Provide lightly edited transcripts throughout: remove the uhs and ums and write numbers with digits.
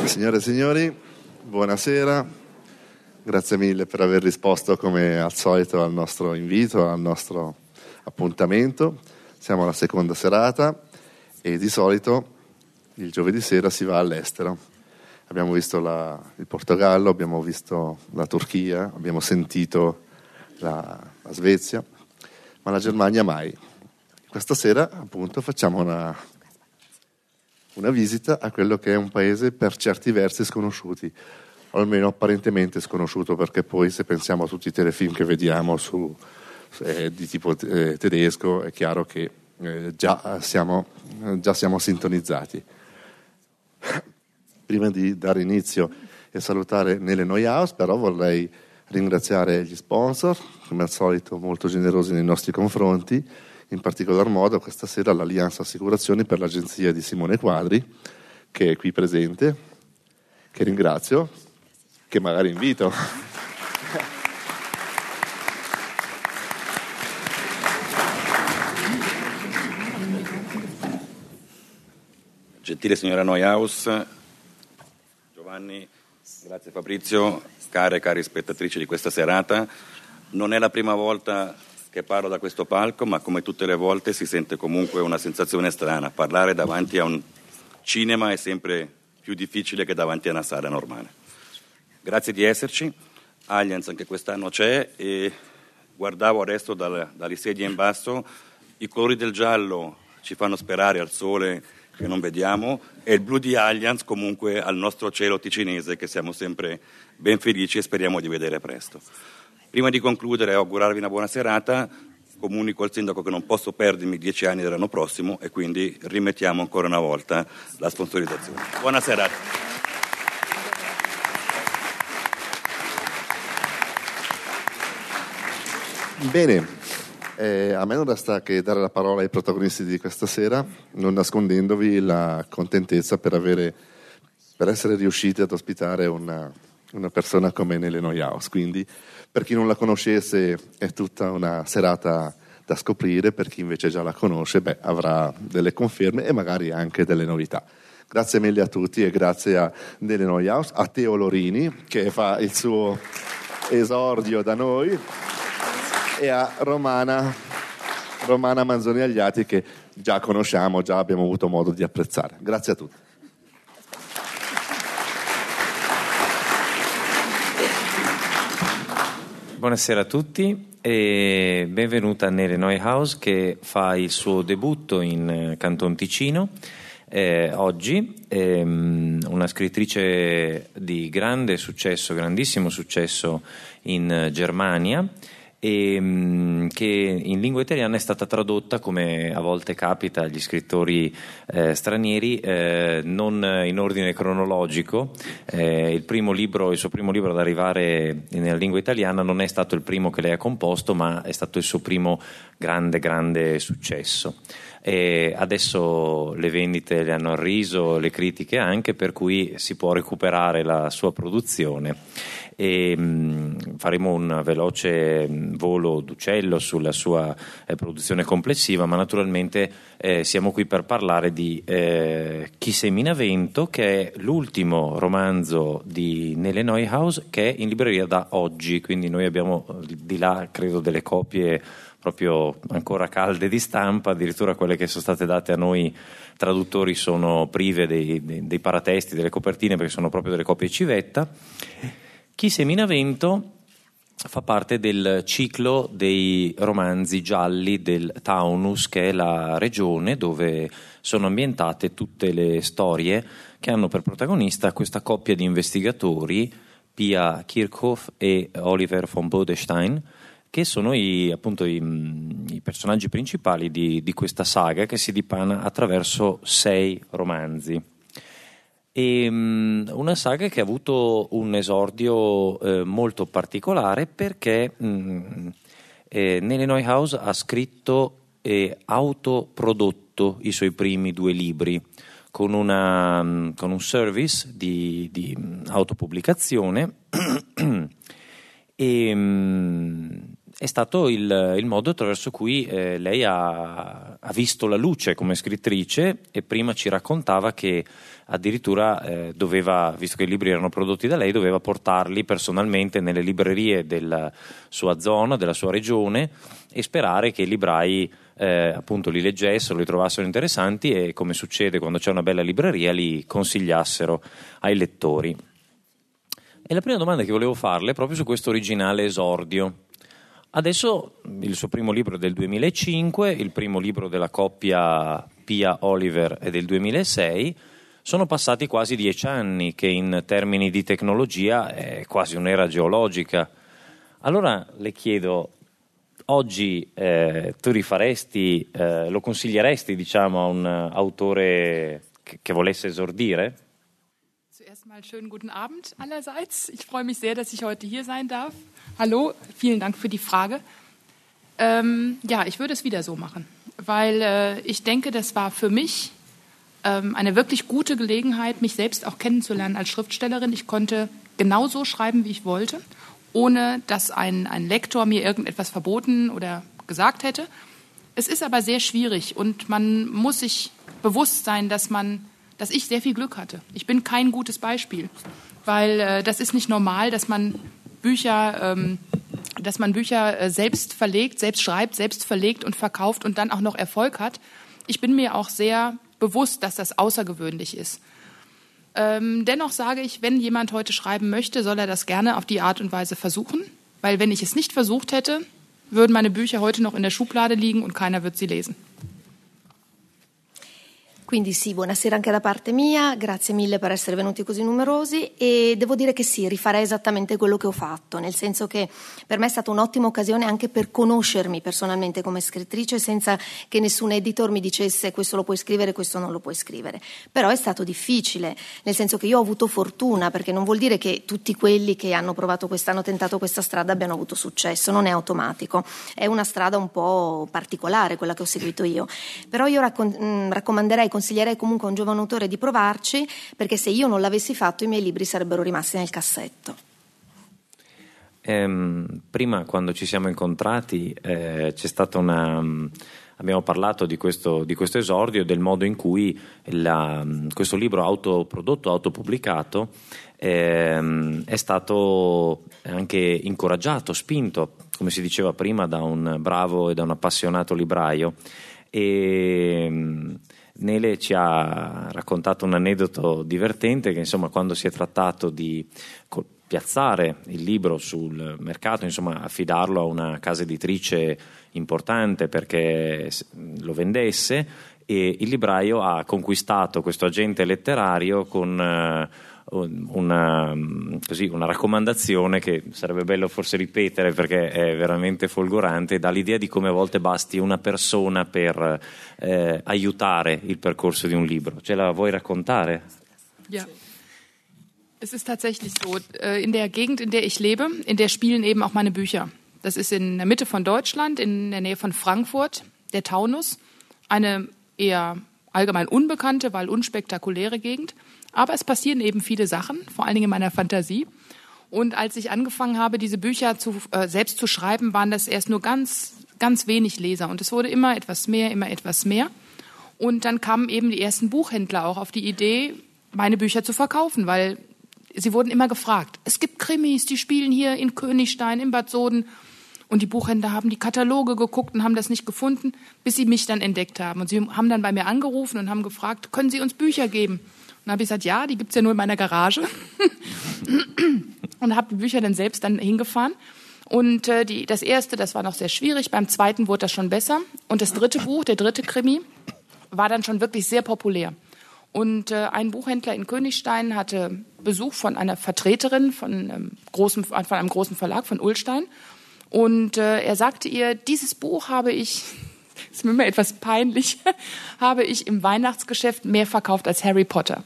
Signore e signori, buonasera, grazie mille per aver risposto come al solito al nostro invito, al nostro appuntamento. Siamo alla seconda serata e di solito il giovedì sera si va all'estero. Abbiamo visto il Portogallo, abbiamo visto la Turchia, abbiamo sentito la Svezia, ma la Germania mai. Questa sera appunto facciamo una visita a quello che è un paese per certi versi sconosciuti, o almeno apparentemente sconosciuto, perché poi se pensiamo a tutti i telefilm che vediamo di tipo tedesco è chiaro che già siamo sintonizzati. Prima di dare inizio e salutare Nele Neuhaus, però vorrei ringraziare gli sponsor, come al solito molto generosi nei nostri confronti, in particolar modo questa sera l'Allianz Assicurazioni per l'agenzia di Simone Quadri, che è qui presente, che ringrazio, che magari invito. Gentile signora Neuhaus, Giovanni, grazie Fabrizio, care e cari spettatrici di questa serata, non è la prima volta che parlo da questo palco, ma come tutte le volte si sente comunque una sensazione strana. Parlare davanti a un cinema è sempre più difficile che davanti a una sala normale. Grazie di esserci. Allianz anche quest'anno c'è e guardavo adesso dalle sedie in basso, i colori del giallo ci fanno sperare al sole che non vediamo e il blu di Allianz comunque al nostro cielo ticinese che siamo sempre ben felici e speriamo di vedere presto. Prima di concludere e augurarvi una buona serata, comunico al sindaco che non posso perdermi 10 anni dell'anno prossimo e quindi rimettiamo ancora una volta la sponsorizzazione. Buona serata. Bene, a me non resta che dare la parola ai protagonisti di questa sera, non nascondendovi la contentezza per essere riusciti ad ospitare una persona come Nele Neuhaus. Quindi, per chi non la conoscesse, è tutta una serata da scoprire, per chi invece già la conosce, avrà delle conferme e magari anche delle novità. Grazie mille a tutti e grazie a Nele Neuhaus, a Teo Lorini, che fa il suo esordio da noi, e a Romana Manzoni Agliati, che già conosciamo, già abbiamo avuto modo di apprezzare. Grazie a tutti. Buonasera a tutti e benvenuta Nele Neuhaus, che fa il suo debutto in Canton Ticino oggi, una scrittrice di grande successo, grandissimo successo in Germania, e che in lingua italiana è stata tradotta, come a volte capita agli scrittori stranieri, non in ordine cronologico. Il suo primo libro ad arrivare nella lingua italiana non è stato il primo che lei ha composto, ma è stato il suo primo grande successo. E adesso le vendite le hanno arriso, le critiche anche, per cui si può recuperare la sua produzione. E faremo un veloce volo d'uccello sulla sua produzione complessiva, ma naturalmente siamo qui per parlare di Chi semina vento, che è l'ultimo romanzo di Nele Neuhaus, che è in libreria da oggi, quindi noi abbiamo di là credo delle copie proprio ancora calde di stampa, addirittura quelle che sono state date a noi traduttori sono prive dei paratesti, delle copertine, perché sono proprio delle copie civetta. Chi semina vento fa parte del ciclo dei romanzi gialli del Taunus, che è la regione dove sono ambientate tutte le storie che hanno per protagonista questa coppia di investigatori, Pia Kirchhoff e Oliver von Bodestein, che sono i personaggi principali di questa saga, che si dipana attraverso 6 romanzi. E una saga che ha avuto un esordio molto particolare, perché Nele Neuhaus ha scritto e autoprodotto i suoi primi 2 libri con un service di autopubblicazione e è stato il modo attraverso cui lei ha visto la luce come scrittrice, e prima ci raccontava che addirittura doveva, visto che i libri erano prodotti da lei, doveva portarli personalmente nelle librerie della sua zona, della sua regione, e sperare che i librai appunto li leggessero, li trovassero interessanti e, come succede quando c'è una bella libreria, li consigliassero ai lettori. E la prima domanda che volevo farle è proprio su questo originale esordio. Adesso il suo primo libro è del 2005, il primo libro della coppia Pia Oliver è del 2006, sono passati quasi 10 anni, che in termini di tecnologia è quasi un'era geologica. Allora le chiedo, oggi tu rifaresti, lo consiglieresti, diciamo, a un autore che volesse esordire? Zuerst mal schönen guten Abend allerseits. Ich freue mich sehr, dass ich heute hier sein darf. Hallo, vielen Dank für die Frage. Ja, ich würde es wieder so machen, weil ich denke, das war für mich eine wirklich gute Gelegenheit, mich selbst auch kennenzulernen als Schriftstellerin. Ich konnte genauso schreiben, wie ich wollte, ohne dass ein Lektor mir irgendetwas verboten oder gesagt hätte. Es ist aber sehr schwierig und man muss sich bewusst sein, dass ich sehr viel Glück hatte. Ich bin kein gutes Beispiel, weil das ist nicht normal, dass man Bücher selbst verlegt, selbst schreibt, selbst verlegt und verkauft und dann auch noch Erfolg hat. Ich bin mir auch sehr bewusst, dass das außergewöhnlich ist. Dennoch sage ich, wenn jemand heute schreiben möchte, soll er das gerne auf die Art und Weise versuchen, weil wenn ich es nicht versucht hätte, würden meine Bücher heute noch in der Schublade liegen und keiner wird sie lesen. Quindi sì, buonasera anche da parte mia, grazie mille per essere venuti così numerosi, e devo dire che sì, rifarei esattamente quello che ho fatto, nel senso che per me è stata un'ottima occasione anche per conoscermi personalmente come scrittrice senza che nessun editor mi dicesse questo lo puoi scrivere, questo non lo puoi scrivere. Però è stato difficile, nel senso che io ho avuto fortuna, perché non vuol dire che tutti quelli che hanno provato hanno tentato questa strada abbiano avuto successo, non è automatico, è una strada un po' particolare quella che ho seguito io. Però io consiglierei comunque a un giovane autore di provarci, perché se io non l'avessi fatto i miei libri sarebbero rimasti nel cassetto. Prima, quando ci siamo incontrati, c'è stata abbiamo parlato di questo esordio, del modo in cui questo libro autoprodotto, autopubblicato è stato anche incoraggiato, spinto, come si diceva prima, da un bravo e da un appassionato libraio. E Nele ci ha raccontato un aneddoto divertente, che insomma, quando si è trattato di piazzare il libro sul mercato, insomma affidarlo a una casa editrice importante perché lo vendesse, e il libraio ha conquistato questo agente letterario con una raccomandazione che sarebbe bello forse ripetere perché è veramente folgorante, e dà l'idea di come a volte basti una persona per aiutare il percorso di un libro. Ce la vuoi raccontare? Ja. Es ist tatsächlich so, in der Gegend, in der ich lebe, in der spielen eben auch meine Bücher. Das ist in der Mitte von Deutschland, in der Nähe von Frankfurt, der Taunus, eine eher allgemein unbekannte, weil unspektakuläre Gegend. Aber es passieren eben viele Sachen, vor allen Dingen in meiner Fantasie. Und als ich angefangen habe, diese Bücher selbst zu schreiben, waren das erst nur ganz, ganz wenig Leser. Und es wurde immer etwas mehr, immer etwas mehr. Und dann kamen eben die ersten Buchhändler auch auf die Idee, meine Bücher zu verkaufen, weil sie wurden immer gefragt. Es gibt Krimis, die spielen hier in Königstein, in Bad Soden. Und die Buchhändler haben die Kataloge geguckt und haben das nicht gefunden, bis sie mich dann entdeckt haben. Und sie haben dann bei mir angerufen und haben gefragt, können Sie uns Bücher geben? Und dann habe ich gesagt, ja, die gibt's ja nur in meiner Garage. Und habe die Bücher dann selbst hingefahren. Und das erste, das war noch sehr schwierig. Beim zweiten wurde das schon besser. Und das dritte Buch, der dritte Krimi, war dann schon wirklich sehr populär. Und ein Buchhändler in Königstein hatte Besuch von einer Vertreterin von einem großen Verlag, von Ullstein. Und er sagte ihr, dieses Buch habe ich, ist mir immer etwas peinlich, habe ich im Weihnachtsgeschäft mehr verkauft als Harry Potter.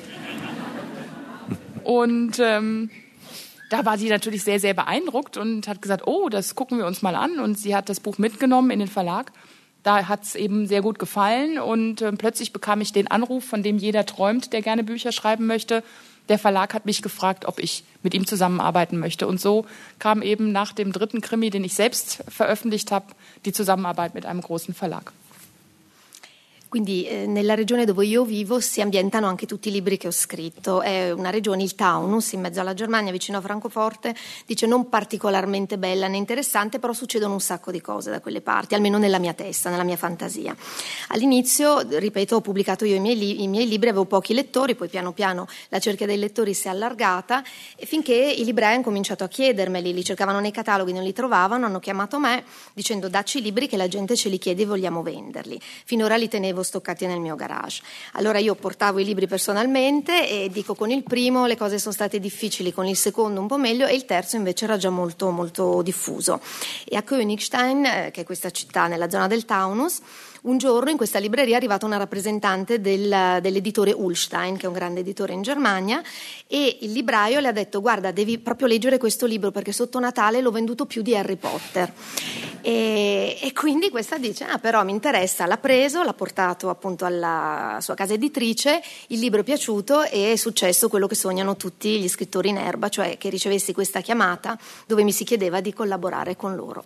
Und da war sie natürlich sehr, sehr beeindruckt und hat gesagt, oh, das gucken wir uns mal an. Und sie hat das Buch mitgenommen in den Verlag. Da hat es eben sehr gut gefallen und plötzlich bekam ich den Anruf, von dem jeder träumt, der gerne Bücher schreiben möchte. Der Verlag hat mich gefragt, ob ich mit ihm zusammenarbeiten möchte. Und so kam eben nach dem 3. Krimi, den ich selbst veröffentlicht habe, die Zusammenarbeit mit einem großen Verlag. Quindi nella regione dove io vivo si ambientano anche tutti i libri che ho scritto. È una regione, il Taunus, in mezzo alla Germania, vicino a Francoforte, dice non particolarmente bella né interessante, però succedono un sacco di cose da quelle parti, almeno nella mia testa, nella mia fantasia. All'inizio, ripeto, ho pubblicato io i miei libri, avevo pochi lettori, poi piano piano la cerchia dei lettori si è allargata e finché i librai hanno cominciato a chiedermeli, li cercavano nei cataloghi, non li trovavano, hanno chiamato me dicendo dacci i libri che la gente ce li chiede e vogliamo venderli. Finora li tenevo stoccati nel mio garage. Allora io portavo i libri personalmente e dico con il primo le cose sono state difficili, con il secondo un po' meglio e il terzo invece era già molto molto diffuso. E a Königstein, che è questa città nella zona del Taunus, un giorno in questa libreria è arrivata una rappresentante dell'editore Ullstein, che è un grande editore in Germania, e il libraio le ha detto guarda devi proprio leggere questo libro perché sotto Natale l'ho venduto più di Harry Potter. E quindi questa dice però mi interessa, l'ha preso, l'ha portato appunto alla sua casa editrice, il libro è piaciuto e è successo quello che sognano tutti gli scrittori in erba, cioè che ricevessi questa chiamata dove mi si chiedeva di collaborare con loro.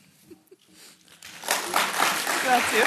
Grazie.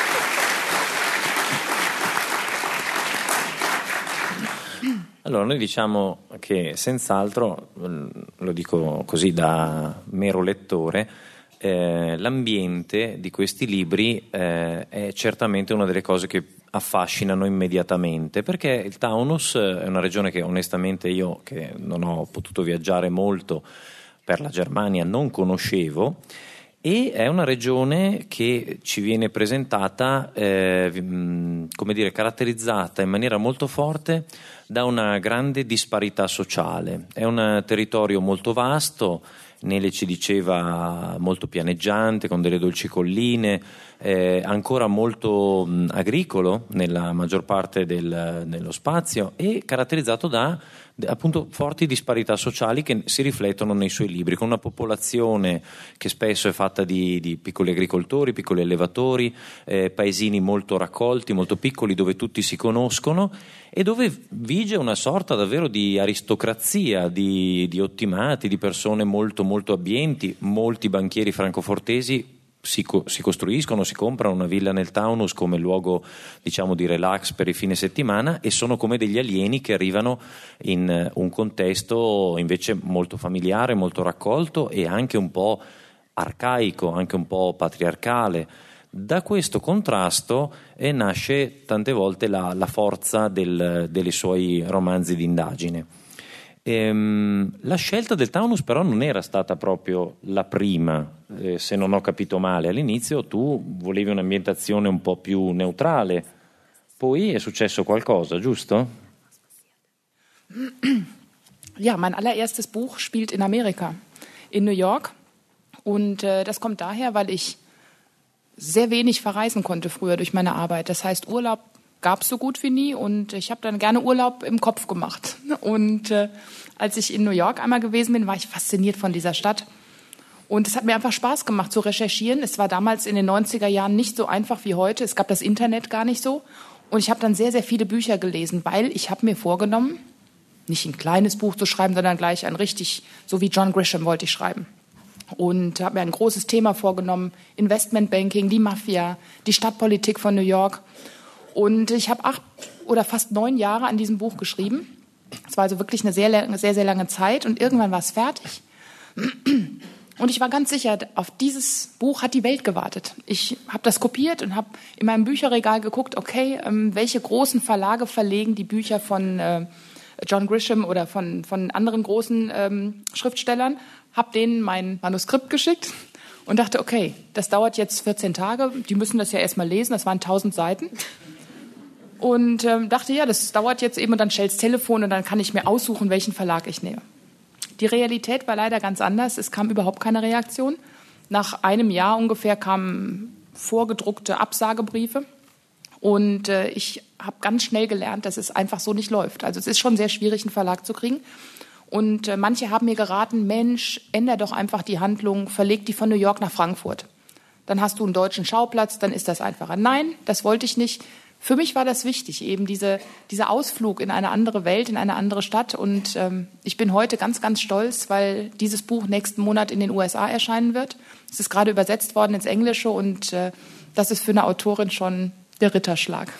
Allora, noi diciamo che senz'altro, lo dico così da mero lettore, l'ambiente di questi libri è certamente una delle cose che affascinano immediatamente, perché il Taunus è una regione che onestamente io, che non ho potuto viaggiare molto per la Germania, non conoscevo, e è una regione che ci viene presentata, come dire, caratterizzata in maniera molto forte da una grande disparità sociale. È un territorio molto vasto, Nele ci diceva molto pianeggiante, con delle dolci colline, ancora molto agricolo nella maggior parte dello spazio e caratterizzato da appunto forti disparità sociali che si riflettono nei suoi libri, con una popolazione che spesso è fatta di piccoli agricoltori, piccoli allevatori, paesini molto raccolti, molto piccoli, dove tutti si conoscono e dove vige una sorta davvero di aristocrazia, di ottimati, di persone molto molto abbienti. Molti banchieri francofortesi si costruiscono, si comprano una villa nel Taunus come luogo, diciamo, di relax per il fine settimana e sono come degli alieni che arrivano in un contesto invece molto familiare, molto raccolto e anche un po' arcaico, anche un po' patriarcale. Da questo contrasto nasce tante volte la forza dei suoi romanzi d'indagine. La scelta del Taunus però non era stata proprio la prima, se non ho capito male. All'inizio tu volevi un'ambientazione un po' più neutrale, poi è successo qualcosa, giusto? Ja, mein allererstes Buch spielt in Amerika, in New York. Und das kommt daher, weil ich sehr wenig verreisen konnte früher durch meine Arbeit. Das heißt, Urlaub gab es so gut wie nie und ich habe dann gerne Urlaub im Kopf gemacht. Und als ich in New York einmal gewesen bin, war ich fasziniert von dieser Stadt. Und es hat mir einfach Spaß gemacht zu recherchieren. Es war damals in den 90er Jahren nicht so einfach wie heute. Es gab das Internet gar nicht so. Und ich habe dann sehr, sehr viele Bücher gelesen, weil ich habe mir vorgenommen, nicht ein kleines Buch zu schreiben, sondern gleich ein richtig, so wie John Grisham wollte ich schreiben. Und habe mir ein großes Thema vorgenommen, Investmentbanking, die Mafia, die Stadtpolitik von New York. Und ich habe 8 oder fast 9 Jahre an diesem Buch geschrieben. Es war also wirklich eine sehr, sehr lange Zeit und irgendwann war es fertig. Und ich war ganz sicher, auf dieses Buch hat die Welt gewartet. Ich habe das kopiert und habe in meinem Bücherregal geguckt, okay, welche großen Verlage verlegen die Bücher von John Grisham oder von anderen großen Schriftstellern, habe denen mein Manuskript geschickt und dachte, okay, das dauert jetzt 14 Tage, die müssen das ja erstmal lesen, das waren 1000 Seiten. Und dachte, ja, das dauert jetzt eben und dann stell's Telefon und dann kann ich mir aussuchen, welchen Verlag ich nehme. Die Realität war leider ganz anders, es kam überhaupt keine Reaktion. Nach einem Jahr ungefähr kamen vorgedruckte Absagebriefe und ich habe ganz schnell gelernt, dass es einfach so nicht läuft. Also es ist schon sehr schwierig, einen Verlag zu kriegen. Und manche haben mir geraten, Mensch, änder doch einfach die Handlung, verleg die von New York nach Frankfurt. Dann hast du einen deutschen Schauplatz, dann ist das einfacher. Nein, das wollte ich nicht. für mich war das wichtig, eben dieser Ausflug in eine andere Welt, in eine andere Stadt. Und ich bin heute ganz, ganz stolz, weil dieses Buch nächsten Monat in den USA erscheinen wird. Es ist gerade übersetzt worden ins Englische und das ist für eine Autorin schon der Ritterschlag.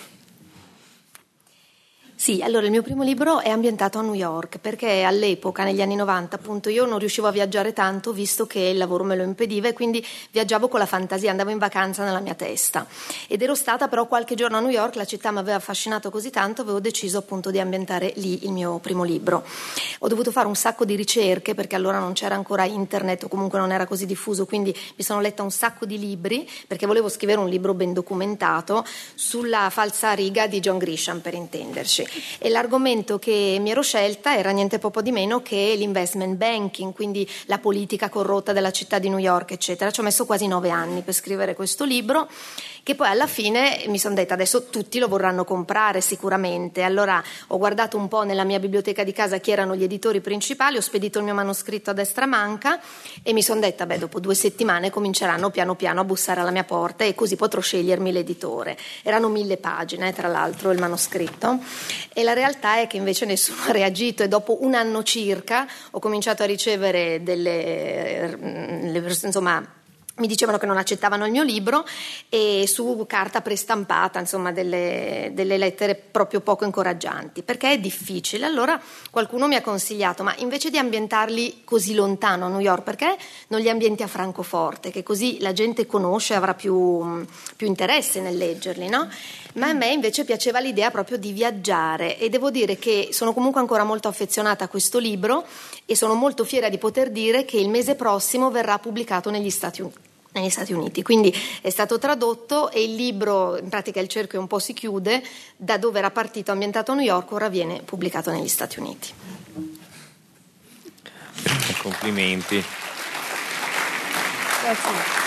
Sì, allora il mio primo libro è ambientato a New York perché all'epoca, negli anni 90, appunto, io non riuscivo a viaggiare tanto visto che il lavoro me lo impediva e quindi viaggiavo con la fantasia, andavo in vacanza nella mia testa. Ed ero stata però qualche giorno a New York, la città mi aveva affascinato così tanto, avevo deciso appunto di ambientare lì il mio primo libro. Ho dovuto fare un sacco di ricerche perché allora non c'era ancora internet o comunque non era così diffuso, quindi mi sono letta un sacco di libri perché volevo scrivere un libro ben documentato sulla falsariga di John Grisham, per intenderci. E l'argomento che mi ero scelta era niente poco di meno che l'investment banking, quindi la politica corrotta della città di New York, eccetera. Ci ho messo quasi 9 anni per scrivere questo libro, che poi alla fine mi sono detta adesso tutti lo vorranno comprare sicuramente. Allora ho guardato un po' nella mia biblioteca di casa chi erano gli editori principali, ho spedito il mio manoscritto a destra manca e mi sono detta dopo 2 settimane cominceranno piano piano a bussare alla mia porta e così potrò scegliermi l'editore. Erano 1000 pagine tra l'altro il manoscritto e la realtà è che invece nessuno ha reagito e dopo 1 anno circa ho cominciato a ricevere insomma mi dicevano che non accettavano il mio libro e su carta prestampata, insomma delle lettere proprio poco incoraggianti, perché è difficile. Allora qualcuno mi ha consigliato, ma invece di ambientarli così lontano a New York, perché non li ambienti a Francoforte, che così la gente conosce e avrà più interesse nel leggerli, no? Ma a me invece piaceva l'idea proprio di viaggiare e devo dire che sono comunque ancora molto affezionata a questo libro e sono molto fiera di poter dire che il mese prossimo verrà pubblicato negli Stati Uniti, quindi è stato tradotto e il libro, in pratica il cerchio un po' si chiude, da dove era partito ambientato a New York ora viene pubblicato negli Stati Uniti. Complimenti. Grazie.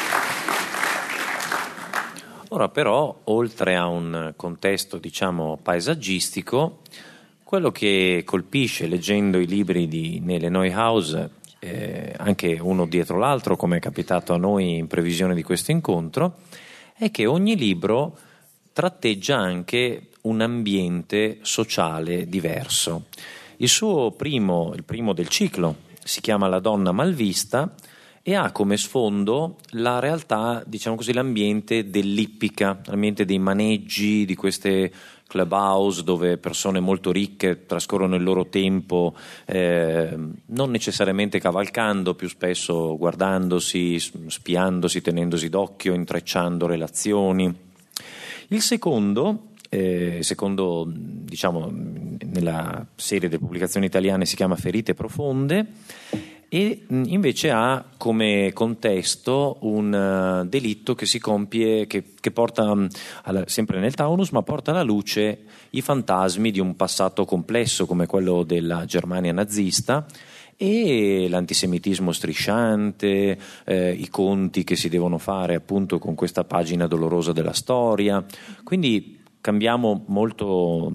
Ora però, oltre a un contesto diciamo paesaggistico, quello che colpisce leggendo i libri di Nele Neuhaus, anche uno dietro l'altro come è capitato a noi in previsione di questo incontro, è che ogni libro tratteggia anche un ambiente sociale diverso. Il primo del ciclo si chiama La donna malvista e ha come sfondo la realtà, diciamo così, l'ambiente dell'ippica, l'ambiente dei maneggi, di queste clubhouse dove persone molto ricche trascorrono il loro tempo non necessariamente cavalcando, più spesso guardandosi, spiandosi, tenendosi d'occhio, intrecciando relazioni. Il secondo diciamo nella serie delle pubblicazioni italiane si chiama Ferite profonde e invece ha come contesto un delitto che si compie, che porta sempre nel Taunus, ma porta alla luce i fantasmi di un passato complesso come quello della Germania nazista e l'antisemitismo strisciante, i conti che si devono fare appunto con questa pagina dolorosa della storia. Quindi cambiamo molto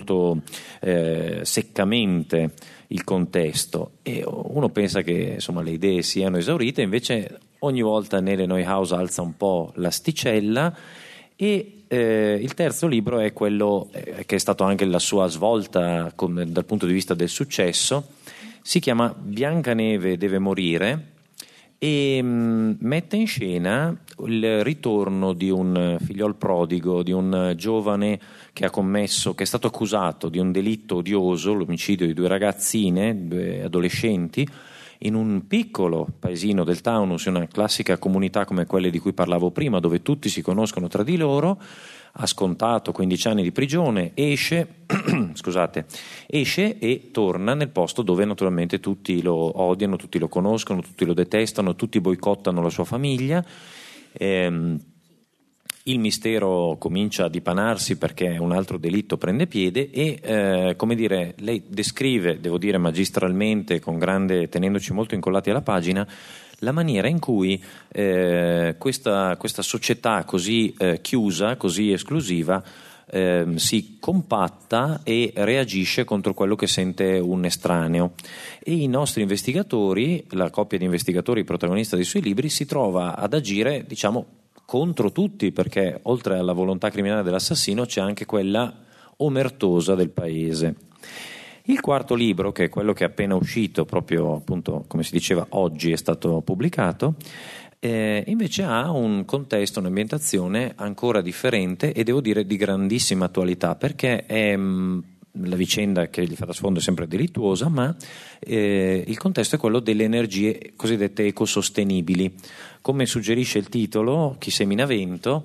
seccamente il contesto e uno pensa che insomma le idee siano esaurite, invece ogni volta Nele Neuhaus alza un po' l'asticella e il terzo libro è quello che è stato anche la sua svolta dal punto di vista del successo, si chiama Biancaneve deve morire e mette in scena il ritorno di un figliol prodigo, di un giovane che è stato accusato di un delitto odioso, l'omicidio di 2 ragazzine, 2 adolescenti, in un piccolo paesino del Taunus, una classica comunità come quelle di cui parlavo prima, dove tutti si conoscono tra di loro. Ha scontato 15 anni di prigione, esce e torna nel posto dove naturalmente tutti lo odiano, tutti lo conoscono, tutti lo detestano, tutti boicottano la sua famiglia. Il mistero comincia a dipanarsi perché un altro delitto prende piede e lei descrive, devo dire magistralmente, tenendoci molto incollati alla pagina, la maniera in cui questa società così chiusa, così esclusiva, si compatta e reagisce contro quello che sente un estraneo. E i nostri investigatori, la coppia di investigatori protagonista dei suoi libri, si trova ad agire, diciamo, contro tutti, perché oltre alla volontà criminale dell'assassino c'è anche quella omertosa del paese. Il quarto libro, che è quello che è appena uscito, proprio appunto come si diceva oggi è stato pubblicato, invece ha un contesto, un'ambientazione ancora differente e devo dire di grandissima attualità, perché è la vicenda che gli fa da sfondo è sempre delittuosa, ma il contesto è quello delle energie cosiddette ecosostenibili. Come suggerisce il titolo, Chi semina vento,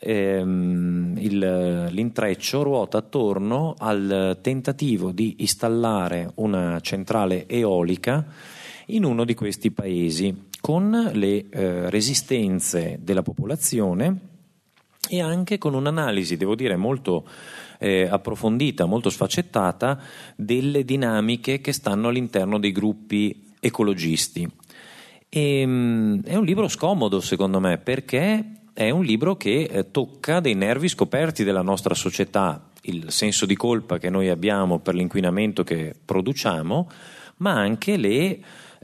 l'intreccio ruota attorno al tentativo di installare una centrale eolica in uno di questi paesi, con le resistenze della popolazione e anche con un'analisi, devo dire, molto approfondita, molto sfaccettata delle dinamiche che stanno all'interno dei gruppi ecologisti. È un libro scomodo secondo me, perché è un libro che tocca dei nervi scoperti della nostra società, il senso di colpa che noi abbiamo per l'inquinamento che produciamo, ma anche le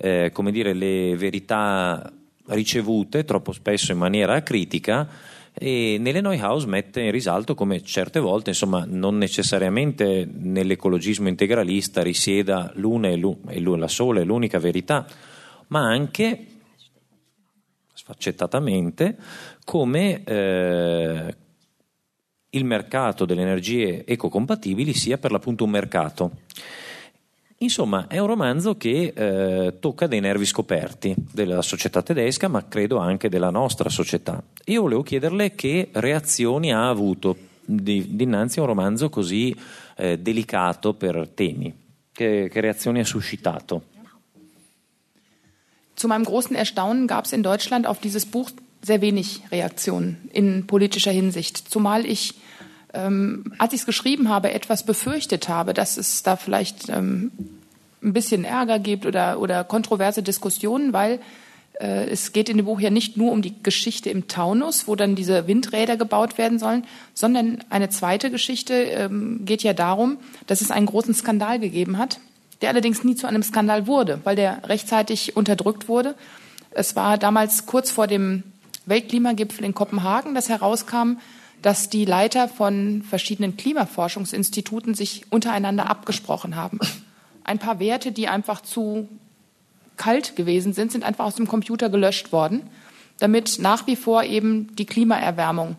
verità ricevute troppo spesso in maniera acritica. E nelle Neuhaus mette in risalto come certe volte, insomma, non necessariamente nell'ecologismo integralista risieda l'una e la sola e l'unica verità, ma anche sfaccettatamente come il mercato delle energie ecocompatibili sia per l'appunto un mercato. Insomma, è un romanzo che tocca dei nervi scoperti della società tedesca, ma credo anche della nostra società. Io volevo chiederle che reazioni ha avuto dinanzi a un romanzo così delicato per temi. Che reazioni ha suscitato? Zu meinem großen Erstaunen gab es in Deutschland auf dieses Buch sehr wenig Reaktionen in politischer Hinsicht. Zumal ich, als ich es geschrieben habe, etwas befürchtet habe, dass es da vielleicht ein bisschen Ärger gibt oder kontroverse Diskussionen, weil es geht in dem Buch ja nicht nur um die Geschichte im Taunus, wo dann diese Windräder gebaut werden sollen, sondern eine zweite Geschichte geht ja darum, dass es einen großen Skandal gegeben hat, der allerdings nie zu einem Skandal wurde, weil der rechtzeitig unterdrückt wurde. Es war damals kurz vor dem Weltklimagipfel in Kopenhagen, dass herauskam, dass die Leiter von verschiedenen Klimaforschungsinstituten sich untereinander abgesprochen haben. Ein paar Werte, die einfach zu kalt gewesen sind, sind einfach aus dem Computer gelöscht worden, damit nach wie vor eben die Klimaerwärmung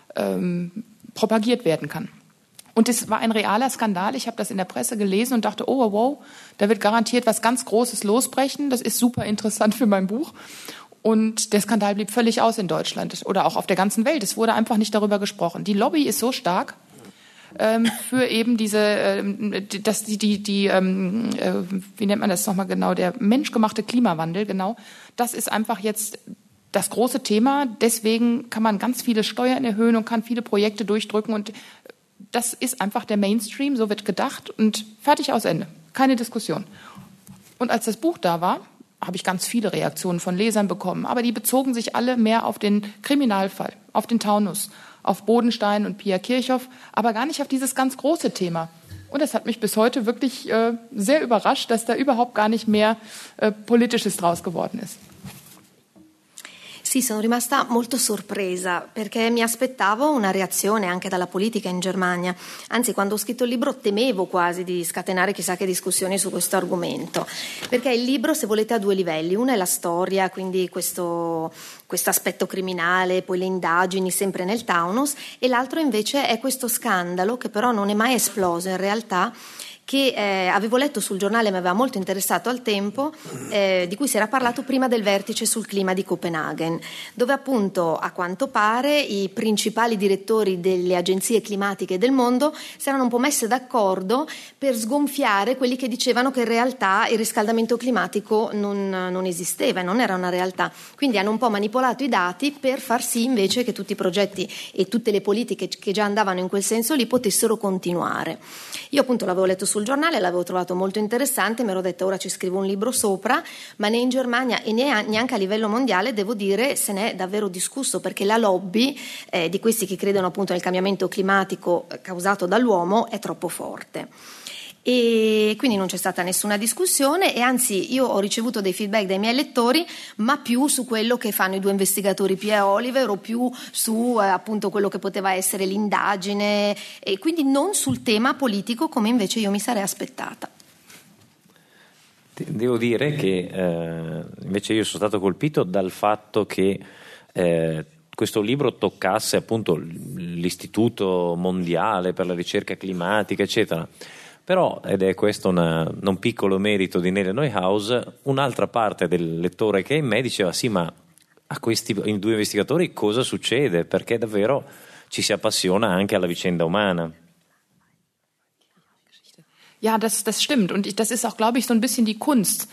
propagiert werden kann. Und es war ein realer Skandal. Ich habe das in der Presse gelesen und dachte, oh, wow, da wird garantiert was ganz Großes losbrechen. Das ist super interessant für mein Buch. Und der Skandal blieb völlig aus in Deutschland oder auch auf der ganzen Welt. Es wurde einfach nicht darüber gesprochen. Die Lobby ist so stark für eben diese, dass wie nennt man das nochmal genau, der menschgemachte Klimawandel, genau. Das ist einfach jetzt das große Thema. Deswegen kann man ganz viele Steuern erhöhen und kann viele Projekte durchdrücken und das ist einfach der Mainstream, so wird gedacht und fertig, aus Ende. Keine Diskussion. Und als das Buch da war, habe ich ganz viele Reaktionen von Lesern bekommen, aber die bezogen sich alle mehr auf den Kriminalfall, auf den Taunus, auf Bodenstein und Pia Kirchhoff, aber gar nicht auf dieses ganz große Thema. Und das hat mich bis heute wirklich sehr überrascht, dass da überhaupt gar nicht mehr Politisches draus geworden ist. Sì, sono rimasta molto sorpresa perché mi aspettavo una reazione anche dalla politica in Germania. Anzi, quando ho scritto il libro temevo quasi di scatenare chissà che discussioni su questo argomento. Perché il libro, se volete, ha due livelli. Uno è la storia, quindi questo aspetto criminale, poi le indagini sempre nel Taunus, e l'altro invece è questo scandalo che però non è mai esploso in realtà, che avevo letto sul giornale, mi aveva molto interessato al tempo, di cui si era parlato prima del vertice sul clima di Copenaghen, dove appunto a quanto pare i principali direttori delle agenzie climatiche del mondo si erano un po' messi d'accordo per sgonfiare quelli che dicevano che in realtà il riscaldamento climatico non esisteva e non era una realtà. Quindi hanno un po' manipolato i dati per far sì invece che tutti i progetti e tutte le politiche che già andavano in quel senso lì potessero continuare. Io appunto l'avevo letto sul giornale, l'avevo trovato molto interessante, mi ero detta ora ci scrivo un libro sopra, ma né in Germania e neanche a livello mondiale, devo dire, se ne è davvero discusso, perché la lobby di questi che credono appunto nel cambiamento climatico causato dall'uomo è troppo forte. E quindi non c'è stata nessuna discussione, e anzi io ho ricevuto dei feedback dai miei lettori, ma più su quello che fanno i due investigatori Pia e Oliver, o più su appunto quello che poteva essere l'indagine, e quindi non sul tema politico come invece io mi sarei aspettata. Devo dire che invece io sono stato colpito dal fatto che questo libro toccasse appunto l'Istituto Mondiale per la Ricerca Climatica, eccetera. Però, ed è questo un piccolo merito di Nele Neuhaus, un'altra parte del lettore che è in me diceva: sì, ma a questi due investigatori cosa succede? Perché davvero ci si appassiona anche alla vicenda umana. Ja, das stimmt. Und das ist auch, glaube ich, so ein bisschen die Kunst,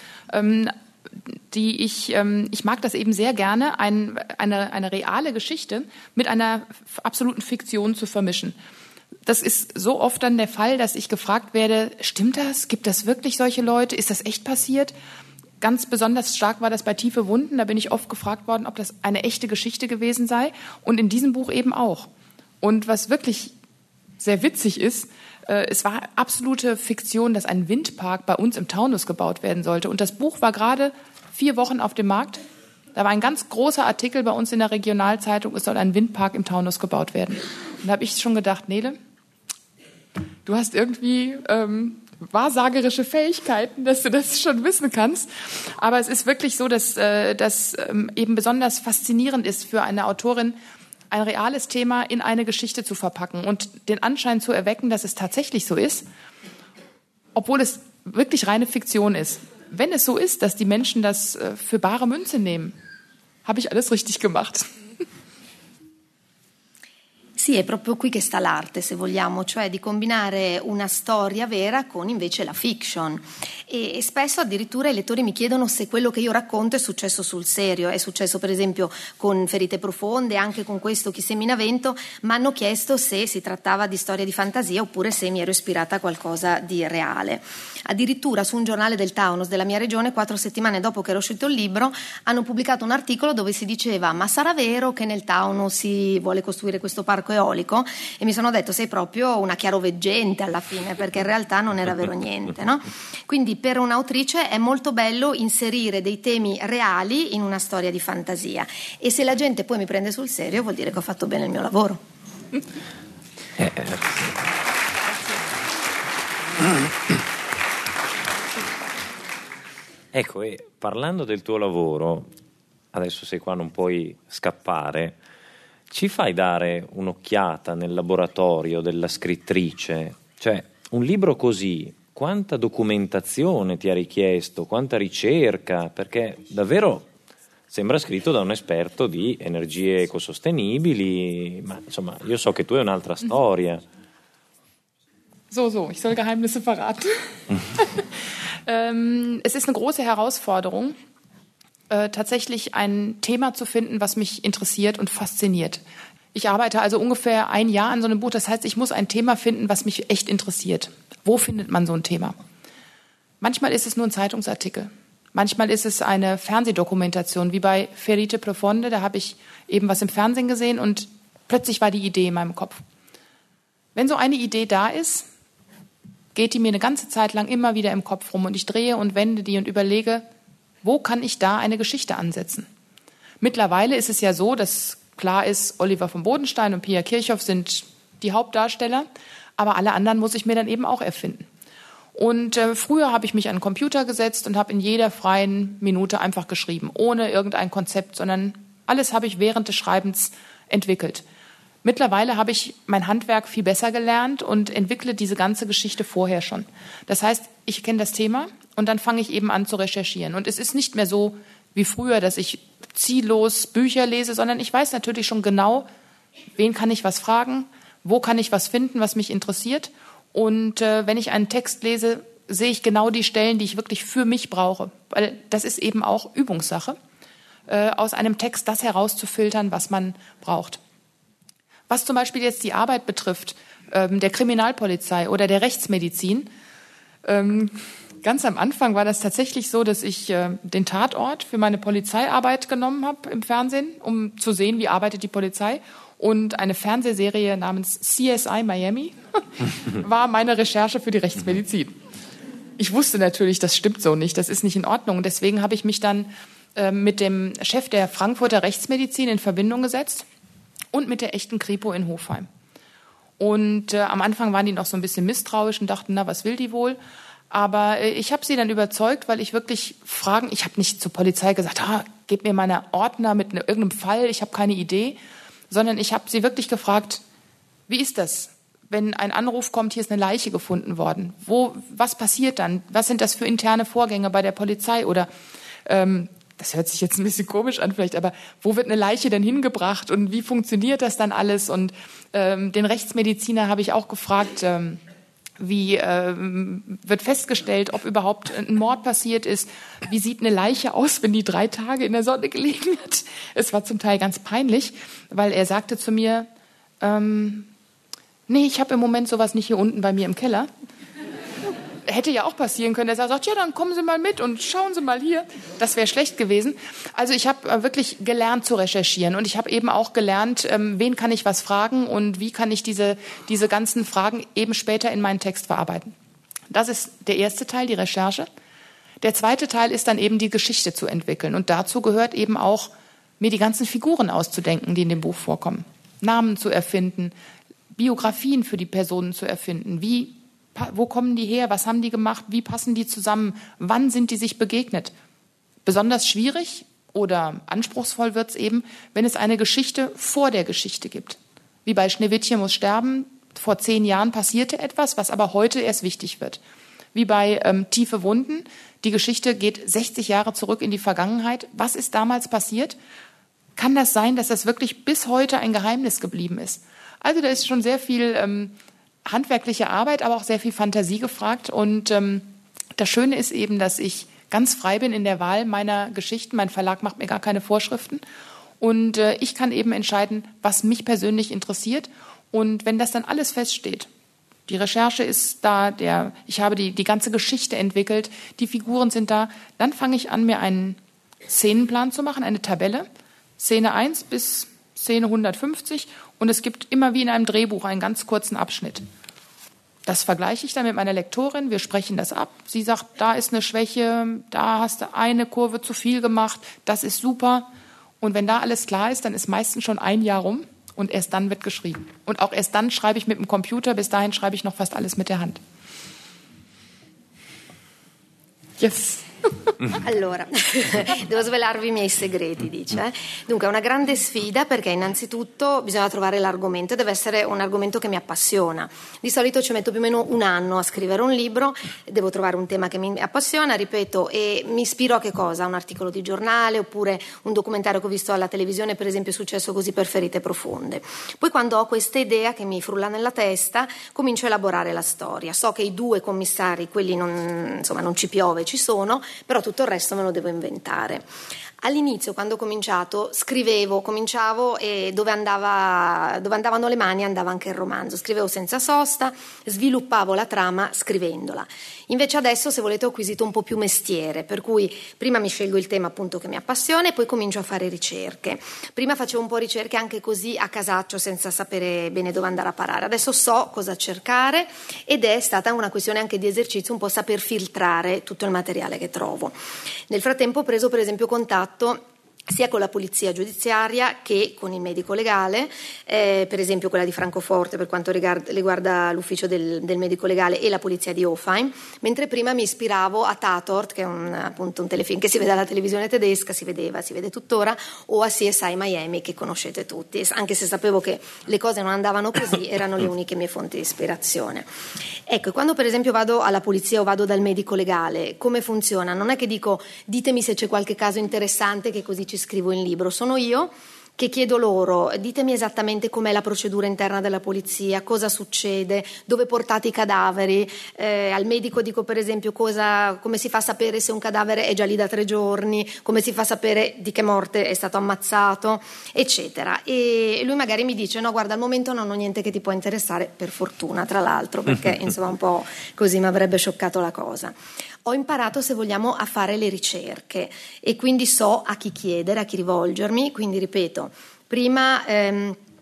ich mag das eben sehr gerne, eine reale Geschichte mit einer absoluten Fiktion zu vermischen. Das ist so oft dann der Fall, dass ich gefragt werde, stimmt das? Gibt das wirklich solche Leute? Ist das echt passiert? Ganz besonders stark war das bei Tiefe Wunden. Da bin ich oft gefragt worden, ob das eine echte Geschichte gewesen sei. Und in diesem Buch eben auch. Und was wirklich sehr witzig ist, es war absolute Fiktion, dass ein Windpark bei uns im Taunus gebaut werden sollte. Und das Buch war gerade 4 Wochen auf dem Markt. Da war ein ganz großer Artikel bei uns in der Regionalzeitung, es soll ein Windpark im Taunus gebaut werden. Und da habe ich schon gedacht, Nele, du hast irgendwie wahrsagerische Fähigkeiten, dass du das schon wissen kannst. Aber es ist wirklich so, dass das eben besonders faszinierend ist für eine Autorin, ein reales Thema in eine Geschichte zu verpacken und den Anschein zu erwecken, dass es tatsächlich so ist, obwohl es wirklich reine Fiktion ist. Wenn es so ist, dass die Menschen das für bare Münze nehmen, habe ich alles richtig gemacht. Sì, è proprio qui che sta l'arte, se vogliamo, cioè di combinare una storia vera con invece la fiction. E spesso addirittura i lettori mi chiedono se quello che io racconto è successo sul serio. È successo per esempio con Ferite profonde, anche con questo Chi semina vento, ma hanno chiesto se si trattava di storia di fantasia oppure se mi ero ispirata a qualcosa di reale. Addirittura su un giornale del Taunus della mia regione, 4 settimane dopo che era uscito il libro, hanno pubblicato un articolo dove si diceva: ma sarà vero che nel Taunus si vuole costruire questo parco eolico? E mi sono detto: sei proprio una chiaroveggente alla fine, perché in realtà non era vero niente, no? Quindi per un'autrice è molto bello inserire dei temi reali in una storia di fantasia, e se la gente poi mi prende sul serio vuol dire che ho fatto bene il mio lavoro. Ecco, e parlando del tuo lavoro, adesso sei qua, non puoi scappare, ci fai dare un'occhiata nel laboratorio della scrittrice? Cioè, un libro così, quanta documentazione ti ha richiesto, quanta ricerca, perché davvero sembra scritto da un esperto di energie ecosostenibili, ma insomma, io so che tu hai un'altra storia. So, ich soll Geheimnisse verraten. Es ist eine große Herausforderung, tatsächlich ein Thema zu finden, was mich interessiert und fasziniert. Ich arbeite also ungefähr 1 Jahr an so einem Buch, das heißt, ich muss ein Thema finden, was mich echt interessiert. Wo findet man so ein Thema? Manchmal ist es nur ein Zeitungsartikel. Manchmal ist es eine Fernsehdokumentation, wie bei Ferite profonde. Da habe ich eben was im Fernsehen gesehen und plötzlich war die Idee in meinem Kopf. Wenn so eine Idee da ist, geht die mir eine ganze Zeit lang immer wieder im Kopf rum und ich drehe und wende die und überlege, wo kann ich da eine Geschichte ansetzen? Mittlerweile ist es ja so, dass klar ist, Oliver von Bodenstein und Pia Kirchhoff sind die Hauptdarsteller, aber alle anderen muss ich mir dann eben auch erfinden. Und früher habe ich mich an den Computer gesetzt und habe in jeder freien Minute einfach geschrieben, ohne irgendein Konzept, sondern alles habe ich während des Schreibens entwickelt. Mittlerweile habe ich mein Handwerk viel besser gelernt und entwickle diese ganze Geschichte vorher schon. Das heißt, ich kenne das Thema und dann fange ich eben an zu recherchieren. Und es ist nicht mehr so wie früher, dass ich ziellos Bücher lese, sondern ich weiß natürlich schon genau, wen kann ich was fragen, wo kann ich was finden, was mich interessiert. Und wenn ich einen Text lese, sehe ich genau die Stellen, die ich wirklich für mich brauche. Weil das ist eben auch Übungssache, aus einem Text das herauszufiltern, was man braucht. Was zum Beispiel jetzt die Arbeit betrifft, der Kriminalpolizei oder der Rechtsmedizin, ganz am Anfang war das tatsächlich so, dass ich den Tatort für meine Polizeiarbeit genommen habe im Fernsehen, um zu sehen, wie arbeitet die Polizei. Und eine Fernsehserie namens CSI Miami war meine Recherche für die Rechtsmedizin. ich wusste natürlich, das stimmt so nicht, das ist nicht in Ordnung. Und deswegen habe ich mich dann mit dem Chef der Frankfurter Rechtsmedizin in Verbindung gesetzt und mit der echten Kripo in Hofheim. Und am Anfang waren die noch so ein bisschen misstrauisch und dachten, na, was will die wohl? Aber ich habe sie dann überzeugt, weil ich wirklich ich habe nicht zur Polizei gesagt, gebt mir meine Ordner mit irgendeinem Fall, ich habe keine Idee, sondern ich habe sie wirklich gefragt, wie ist das, wenn ein Anruf kommt, hier ist eine Leiche gefunden worden? Was passiert dann? Was sind das für interne Vorgänge bei der Polizei? Oder das hört sich jetzt ein bisschen komisch an vielleicht, aber wo wird eine Leiche denn hingebracht und wie funktioniert das dann alles? Und den Rechtsmediziner habe ich auch gefragt, wie wird festgestellt, ob überhaupt ein Mord passiert ist? Wie sieht eine Leiche aus, wenn die 3 Tage in der Sonne gelegen hat? Es war zum Teil ganz peinlich, weil er sagte zu mir, nee, ich habe im Moment sowas nicht hier unten bei mir im Keller. Hätte ja auch passieren können, dass er sagt, ja, dann kommen Sie mal mit und schauen Sie mal hier. Das wäre schlecht gewesen. Also ich habe wirklich gelernt zu recherchieren und ich habe eben auch gelernt, wen kann ich was fragen und wie kann ich diese ganzen Fragen eben später in meinen Text verarbeiten. Das ist der erste Teil, die Recherche. Der zweite Teil ist dann eben die Geschichte zu entwickeln und dazu gehört eben auch, mir die ganzen Figuren auszudenken, die in dem Buch vorkommen. Namen zu erfinden, Biografien für die Personen zu erfinden, wo kommen die her, was haben die gemacht, wie passen die zusammen, wann sind die sich begegnet. Besonders schwierig oder anspruchsvoll wird es eben, wenn es eine Geschichte vor der Geschichte gibt. Wie bei Schneewittchen muss sterben, vor 10 Jahren passierte etwas, was aber heute erst wichtig wird. Wie bei Tiefe Wunden, die Geschichte geht 60 Jahre zurück in die Vergangenheit. Was ist damals passiert? Kann das sein, dass das wirklich bis heute ein Geheimnis geblieben ist? Also da ist schon sehr viel handwerkliche Arbeit, aber auch sehr viel Fantasie gefragt. Und das Schöne ist eben, dass ich ganz frei bin in der Wahl meiner Geschichten. Mein Verlag macht mir gar keine Vorschriften. Und ich kann eben entscheiden, was mich persönlich interessiert. Und wenn das dann alles feststeht, die Recherche ist da, ich habe die ganze Geschichte entwickelt, die Figuren sind da, dann fange ich an, mir einen Szenenplan zu machen, eine Tabelle, Szene 1 bis Szene 150 und es gibt immer wie in einem Drehbuch einen ganz kurzen Abschnitt. Das vergleiche ich dann mit meiner Lektorin, wir sprechen das ab. Sie sagt, da ist eine Schwäche, da hast du eine Kurve zu viel gemacht, das ist super. Und wenn da alles klar ist, dann ist meistens schon 1 Jahr rum und erst dann wird geschrieben. Und auch erst dann schreibe ich mit dem Computer, bis dahin schreibe ich noch fast alles mit der Hand. Yes. Allora, devo svelarvi i miei segreti, dice. Dunque è una grande sfida perché innanzitutto bisogna trovare l'argomento e deve essere un argomento che mi appassiona. Di solito ci metto più o meno 1 anno a scrivere un libro, devo trovare un tema che mi appassiona, ripeto, e mi ispiro a che cosa? Un articolo di giornale oppure un documentario che ho visto alla televisione, per esempio Successo così per ferite profonde. Poi quando ho questa idea che mi frulla nella testa, comincio a elaborare la storia. So che i 2 commissari, quelli non ci piove, ci sono, però tutto il resto me lo devo inventare. All'inizio, quando ho cominciato, cominciavo e dove andavano le mani andava anche il romanzo. Scrivevo senza sosta, sviluppavo la trama scrivendola. Invece adesso, se volete, ho acquisito un po' più mestiere, per cui prima mi scelgo il tema appunto che mi appassiona e poi comincio a fare ricerche. Prima facevo un po' ricerche anche così a casaccio, senza sapere bene dove andare a parare. Adesso so cosa cercare ed è stata una questione anche di esercizio, un po' saper filtrare tutto il materiale che trovo. Nel frattempo ho preso per esempio contatto sia con la polizia giudiziaria che con il medico legale, per esempio quella di Francoforte per quanto riguarda l'ufficio del medico legale e la polizia di Hofheim, mentre prima mi ispiravo a Tatort, che è appunto un telefilm che si vede alla televisione tedesca, si vede tuttora, o a CSI Miami, che conoscete tutti, anche se sapevo che le cose non andavano così, erano le uniche mie fonti di ispirazione. Ecco, quando per esempio vado alla polizia o vado dal medico legale, come funziona? Non è che dico ditemi se c'è qualche caso interessante che così ci scrivo in libro, sono io che chiedo loro, ditemi esattamente com'è la procedura interna della polizia, cosa succede, dove portate i cadaveri, al medico dico per esempio come si fa a sapere se un cadavere è già lì da 3 giorni, come si fa a sapere di che morte è stato ammazzato, eccetera. E lui magari mi dice, no guarda al momento non ho niente che ti può interessare, per fortuna tra l'altro, perché insomma un po' così mi avrebbe scioccato la cosa. Ho imparato, se vogliamo, a fare le ricerche e quindi so a chi chiedere, a chi rivolgermi, quindi ripeto, prima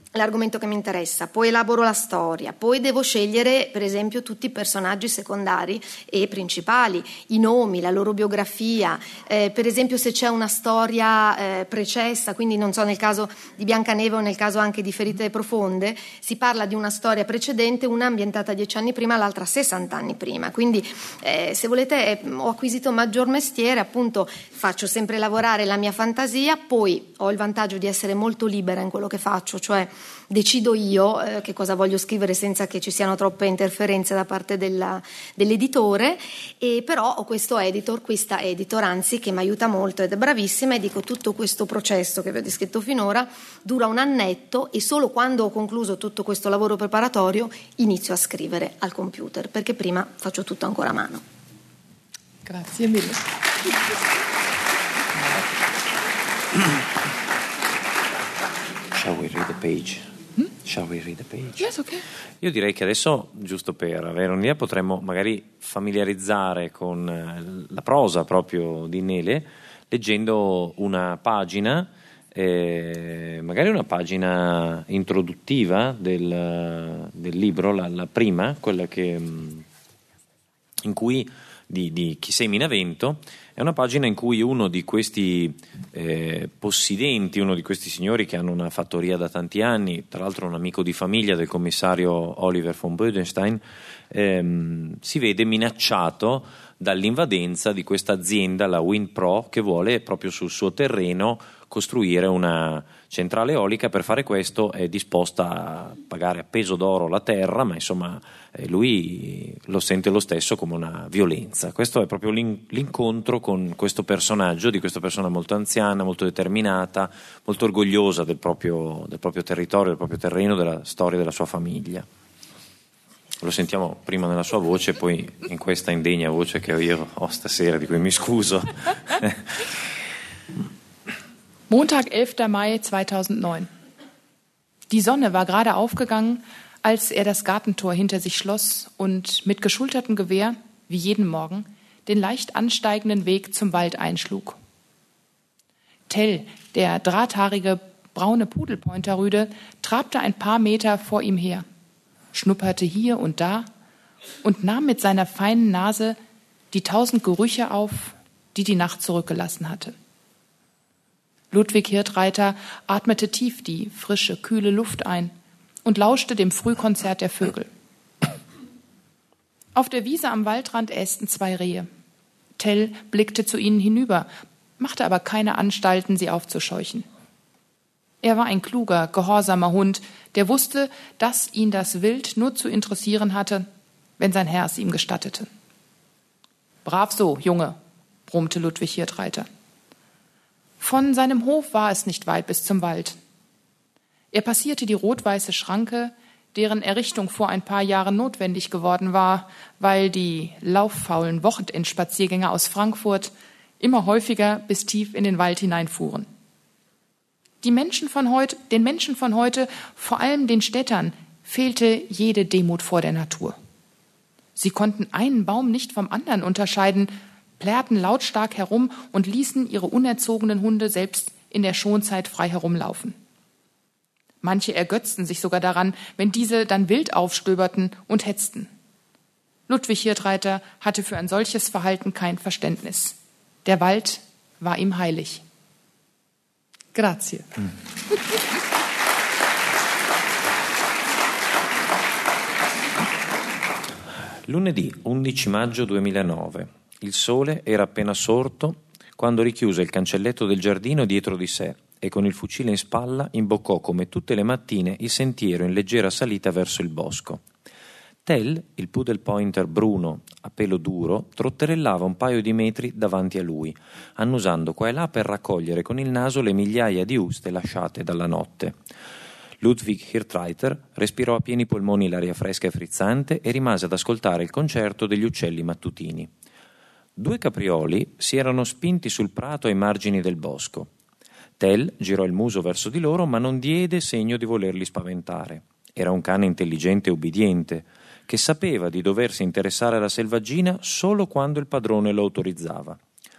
l'argomento che mi interessa, poi elaboro la storia, poi devo scegliere per esempio tutti i personaggi secondari e principali, i nomi, la loro biografia, per esempio se c'è una storia precessa, quindi non so, nel caso di Biancaneve o nel caso anche di Ferite profonde, si parla di una storia precedente, una ambientata 10 anni prima, l'altra 60 anni prima, quindi se volete ho acquisito maggior mestiere, appunto faccio sempre lavorare la mia fantasia, poi ho il vantaggio di essere molto libera in quello che faccio, cioè decido io che cosa voglio scrivere senza che ci siano troppe interferenze da parte dell'editore, e però ho questa editor anzi, che mi aiuta molto ed è bravissima, e dico tutto questo processo che vi ho descritto finora dura un annetto, e solo quando ho concluso tutto questo lavoro preparatorio inizio a scrivere al computer, perché prima faccio tutto ancora a mano. Grazie mille. Shall we read the page? Shall we read the page? Yes, okay. Io direi che adesso, giusto per avere un'idea, potremmo magari familiarizzare con la prosa proprio di Nele, leggendo una pagina, magari una pagina introduttiva del libro, la prima, quella che in cui di Chi sei Minavento. È una pagina in cui uno di questi possidenti, uno di questi signori che hanno una fattoria da tanti anni, tra l'altro un amico di famiglia del commissario Oliver von Bodenstein, si vede minacciato dall'invadenza di questa azienda, la WindPro, che vuole proprio sul suo terreno costruire una centrale eolica. Per fare questo è disposta a pagare a peso d'oro la terra, ma insomma lui lo sente lo stesso come una violenza. Questo è proprio l'incontro con questo personaggio, di questa persona molto anziana, molto determinata, molto orgogliosa del proprio territorio, del proprio terreno, della storia della sua famiglia. Lo sentiamo prima nella sua voce, poi in questa indegna voce che io ho stasera, di cui mi scuso. Montag, 11. Mai 2009. Die Sonne war gerade aufgegangen, als er das Gartentor hinter sich schloss und mit geschultertem Gewehr, wie jeden Morgen, den leicht ansteigenden Weg zum Wald einschlug. Tell, der drahthaarige braune Pudelpointerrüde, trabte ein paar Meter vor ihm her, schnupperte hier und da und nahm mit seiner feinen Nase die 1000 Gerüche auf, die die Nacht zurückgelassen hatte. Ludwig Hirtreiter atmete tief die frische, kühle Luft ein und lauschte dem Frühkonzert der Vögel. Auf der Wiese am Waldrand ästen 2 Rehe. Tell blickte zu ihnen hinüber, machte aber keine Anstalten, sie aufzuscheuchen. Er war ein kluger, gehorsamer Hund, der wusste, dass ihn das Wild nur zu interessieren hatte, wenn sein Herr es ihm gestattete. »Brav so, Junge«, brummte Ludwig Hirtreiter. Von seinem Hof war es nicht weit bis zum Wald. Er passierte die rot-weiße Schranke, deren Errichtung vor ein paar Jahren notwendig geworden war, weil die lauffaulen Wochenendspaziergänger aus Frankfurt immer häufiger bis tief in den Wald hineinfuhren. Den Menschen von heute, vor allem den Städtern, fehlte jede Demut vor der Natur. Sie konnten einen Baum nicht vom anderen unterscheiden, plärrten lautstark herum und ließen ihre unerzogenen Hunde selbst in der Schonzeit frei herumlaufen. Manche ergötzten sich sogar daran, wenn diese dann wild aufstöberten und hetzten. Ludwig Hirtreiter hatte für ein solches Verhalten kein Verständnis. Der Wald war ihm heilig. Grazie. Lunedì 11 maggio 2009. Il sole era appena sorto quando richiuse il cancelletto del giardino dietro di sé e con il fucile in spalla imboccò come tutte le mattine il sentiero in leggera salita verso il bosco. Tell, il poodle pointer bruno a pelo duro, trotterellava un paio di metri davanti a lui, annusando qua e là per raccogliere con il naso le migliaia di uste lasciate dalla notte. Ludwig Hirtreiter respirò a pieni polmoni l'aria fresca e frizzante e rimase ad ascoltare il concerto degli uccelli mattutini. 2 caprioli si erano spinti sul prato ai margini del bosco. Tell girò il muso verso di loro, ma non diede segno di volerli spaventare. Era un cane intelligente e ubbidiente, che sapeva di doversi interessare alla selvaggina solo quando il padrone lo autorizzava.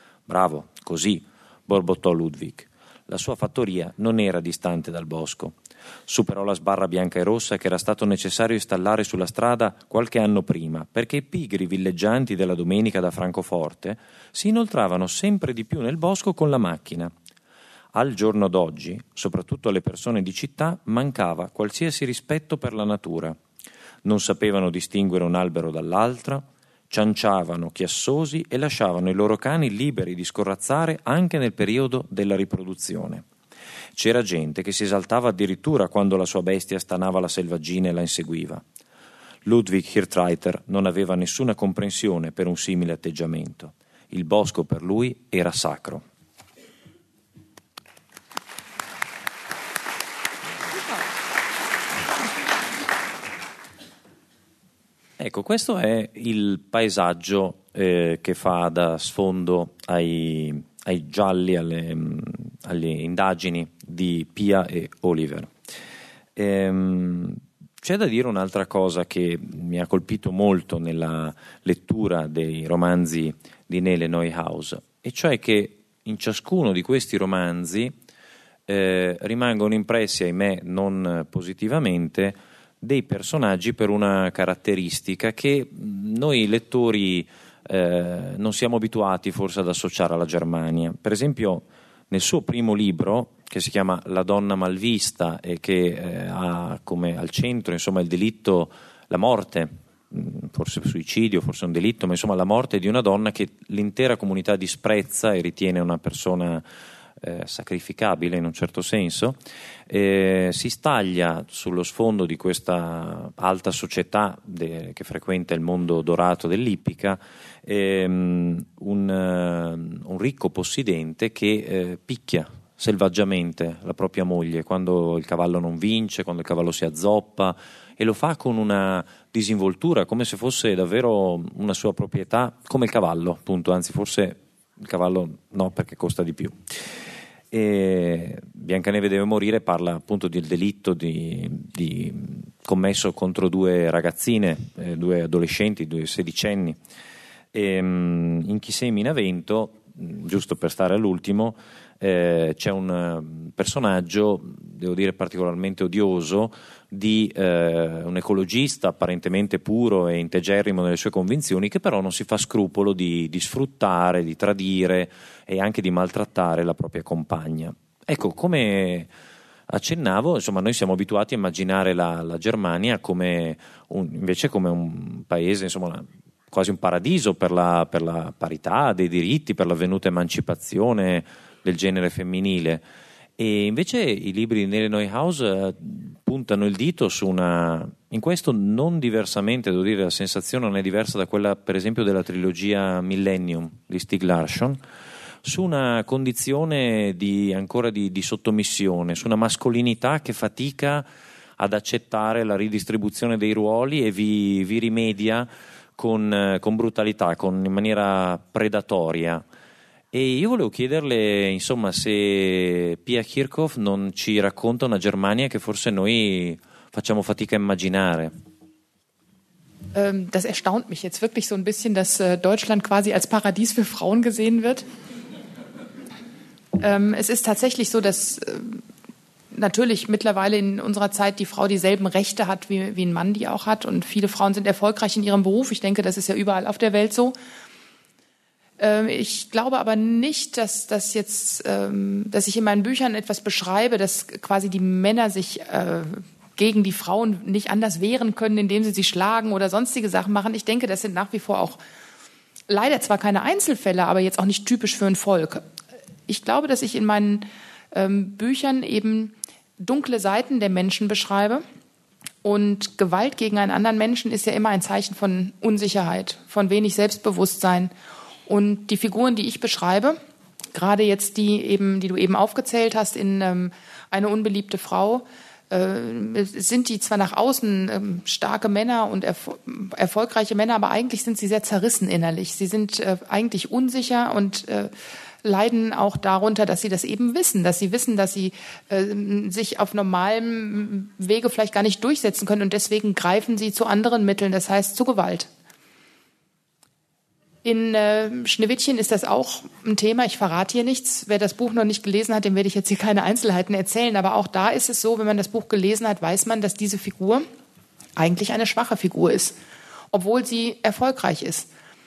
«Bravo, così», borbottò Ludwig. La sua fattoria non era distante dal bosco. Superò la sbarra bianca e rossa che era stato necessario installare sulla strada qualche anno prima, perché i pigri villeggianti della domenica da Francoforte si inoltravano sempre di più nel bosco con la macchina. Al giorno d'oggi, soprattutto alle persone di città, mancava qualsiasi rispetto per la natura. Non sapevano distinguere un albero dall'altro, cianciavano chiassosi e lasciavano i loro cani liberi di scorrazzare anche nel periodo della riproduzione. C'era gente che si esaltava addirittura quando la sua bestia stanava la selvaggina e la inseguiva. Ludwig Hirtreiter non aveva nessuna comprensione per un simile atteggiamento. Il bosco per lui era sacro. Ecco, questo è il paesaggio che fa da sfondo ai gialli, alle indagini di Pia e Oliver. C'è da dire un'altra cosa che mi ha colpito molto nella lettura dei romanzi di Nele Neuhaus, e cioè che in ciascuno di questi romanzi rimangono impressi, ahimè non positivamente, dei personaggi per una caratteristica che noi lettori non siamo abituati forse ad associare alla Germania. Per esempio, nel suo primo libro, che si chiama La donna malvista e che ha come al centro insomma il delitto, la morte, forse suicidio, forse un delitto, ma insomma la morte di una donna che l'intera comunità disprezza e ritiene una persona sacrificabile in un certo senso, si staglia sullo sfondo di questa alta società che frequenta il mondo dorato dell'ippica un ricco possidente che picchia selvaggiamente la propria moglie quando il cavallo non vince, quando il cavallo si azzoppa, e lo fa con una disinvoltura come se fosse davvero una sua proprietà, come il cavallo appunto, anzi forse il cavallo no, perché costa di più. E Biancaneve deve morire parla appunto del delitto commesso contro due ragazzine, due adolescenti, due sedicenni. In Chi semina vento, giusto per stare all'ultimo, c'è un personaggio, devo dire particolarmente odioso, di un ecologista apparentemente puro e integerrimo nelle sue convinzioni, che però non si fa scrupolo di sfruttare, di tradire e anche di maltrattare la propria compagna. Ecco, come accennavo, insomma, noi siamo abituati a immaginare la Germania invece come un paese, insomma, quasi un paradiso per la parità dei diritti, per l'avvenuta emancipazione del genere femminile. E invece i libri di Nele Neuhaus puntano il dito su in questo non diversamente, devo dire, la sensazione non è diversa da quella per esempio della trilogia Millennium di Stieg Larsson, su una condizione ancora di sottomissione, su una mascolinità che fatica ad accettare la ridistribuzione dei ruoli e vi rimedia con brutalità, in maniera predatoria. E io volevo chiederle, insomma, se Pia Kirchhoff non ci racconta una Germania che forse noi facciamo fatica a immaginare. Das erstaunt mich jetzt wirklich so ein bisschen, dass Deutschland quasi als Paradies für Frauen gesehen wird. Es ist tatsächlich so, dass natürlich mittlerweile in unserer Zeit die Frau dieselben Rechte hat, wie ein Mann die auch hat. Und viele Frauen sind erfolgreich in ihrem Beruf. Ich denke, das ist ja überall auf der Welt so. Ich glaube aber nicht, dass ich in meinen Büchern etwas beschreibe, dass quasi die Männer sich gegen die Frauen nicht anders wehren können, indem sie schlagen oder sonstige Sachen machen. Ich denke, das sind nach wie vor auch leider zwar keine Einzelfälle, aber jetzt auch nicht typisch für ein Volk. Ich glaube, dass ich in meinen Büchern eben dunkle Seiten der Menschen beschreibe. Und Gewalt gegen einen anderen Menschen ist ja immer ein Zeichen von Unsicherheit, von wenig Selbstbewusstsein. Und die Figuren, die ich beschreibe, gerade jetzt die du eben aufgezählt hast in Eine unbeliebte Frau, sind die zwar nach außen starke Männer und erfolgreiche Männer, aber eigentlich sind sie sehr zerrissen innerlich. Sie sind eigentlich unsicher und leiden auch darunter, dass sie das eben wissen, dass sie sich auf normalem Wege vielleicht gar nicht durchsetzen können und deswegen greifen sie zu anderen Mitteln, das heißt zu Gewalt. In Schneewittchen ist das auch ein Thema. Ich verrate hier nichts. Wer das Buch noch nicht gelesen hat, dem werde ich jetzt hier keine Einzelheiten erzählen. Aber auch da ist es so, wenn man das Buch gelesen hat, weiß man, dass diese Figur eigentlich eine schwache Figur ist, obwohl sie erfolgreich ist.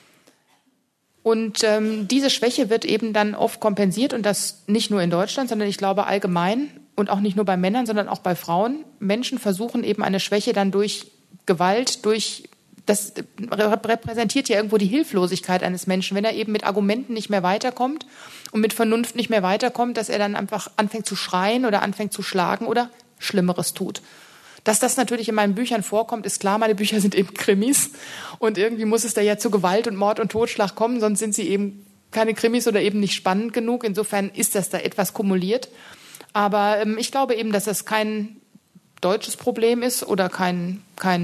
Und diese Schwäche wird eben dann oft kompensiert, und das nicht nur in Deutschland, sondern ich glaube allgemein und auch nicht nur bei Männern, sondern auch bei Frauen. Menschen versuchen eben eine Schwäche dann durch Gewalt, das repräsentiert ja irgendwo die Hilflosigkeit eines Menschen, wenn er eben mit Argumenten nicht mehr weiterkommt und mit Vernunft nicht mehr weiterkommt, dass er dann einfach anfängt zu schreien oder anfängt zu schlagen oder Schlimmeres tut. Dass das natürlich in meinen Büchern vorkommt, ist klar. Meine Bücher sind eben Krimis und irgendwie muss es da ja zu Gewalt und Mord und Totschlag kommen, sonst sind sie eben keine Krimis oder eben nicht spannend genug. Insofern ist das da etwas kumuliert. Aber ich glaube eben, dass das kein deutsches Problem ist oder kein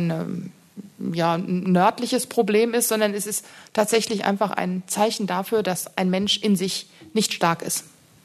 nördliches Problem ist, sondern es ist tatsächlich einfach ein Zeichen dafür, dass ein Mensch in sich nicht stark ist.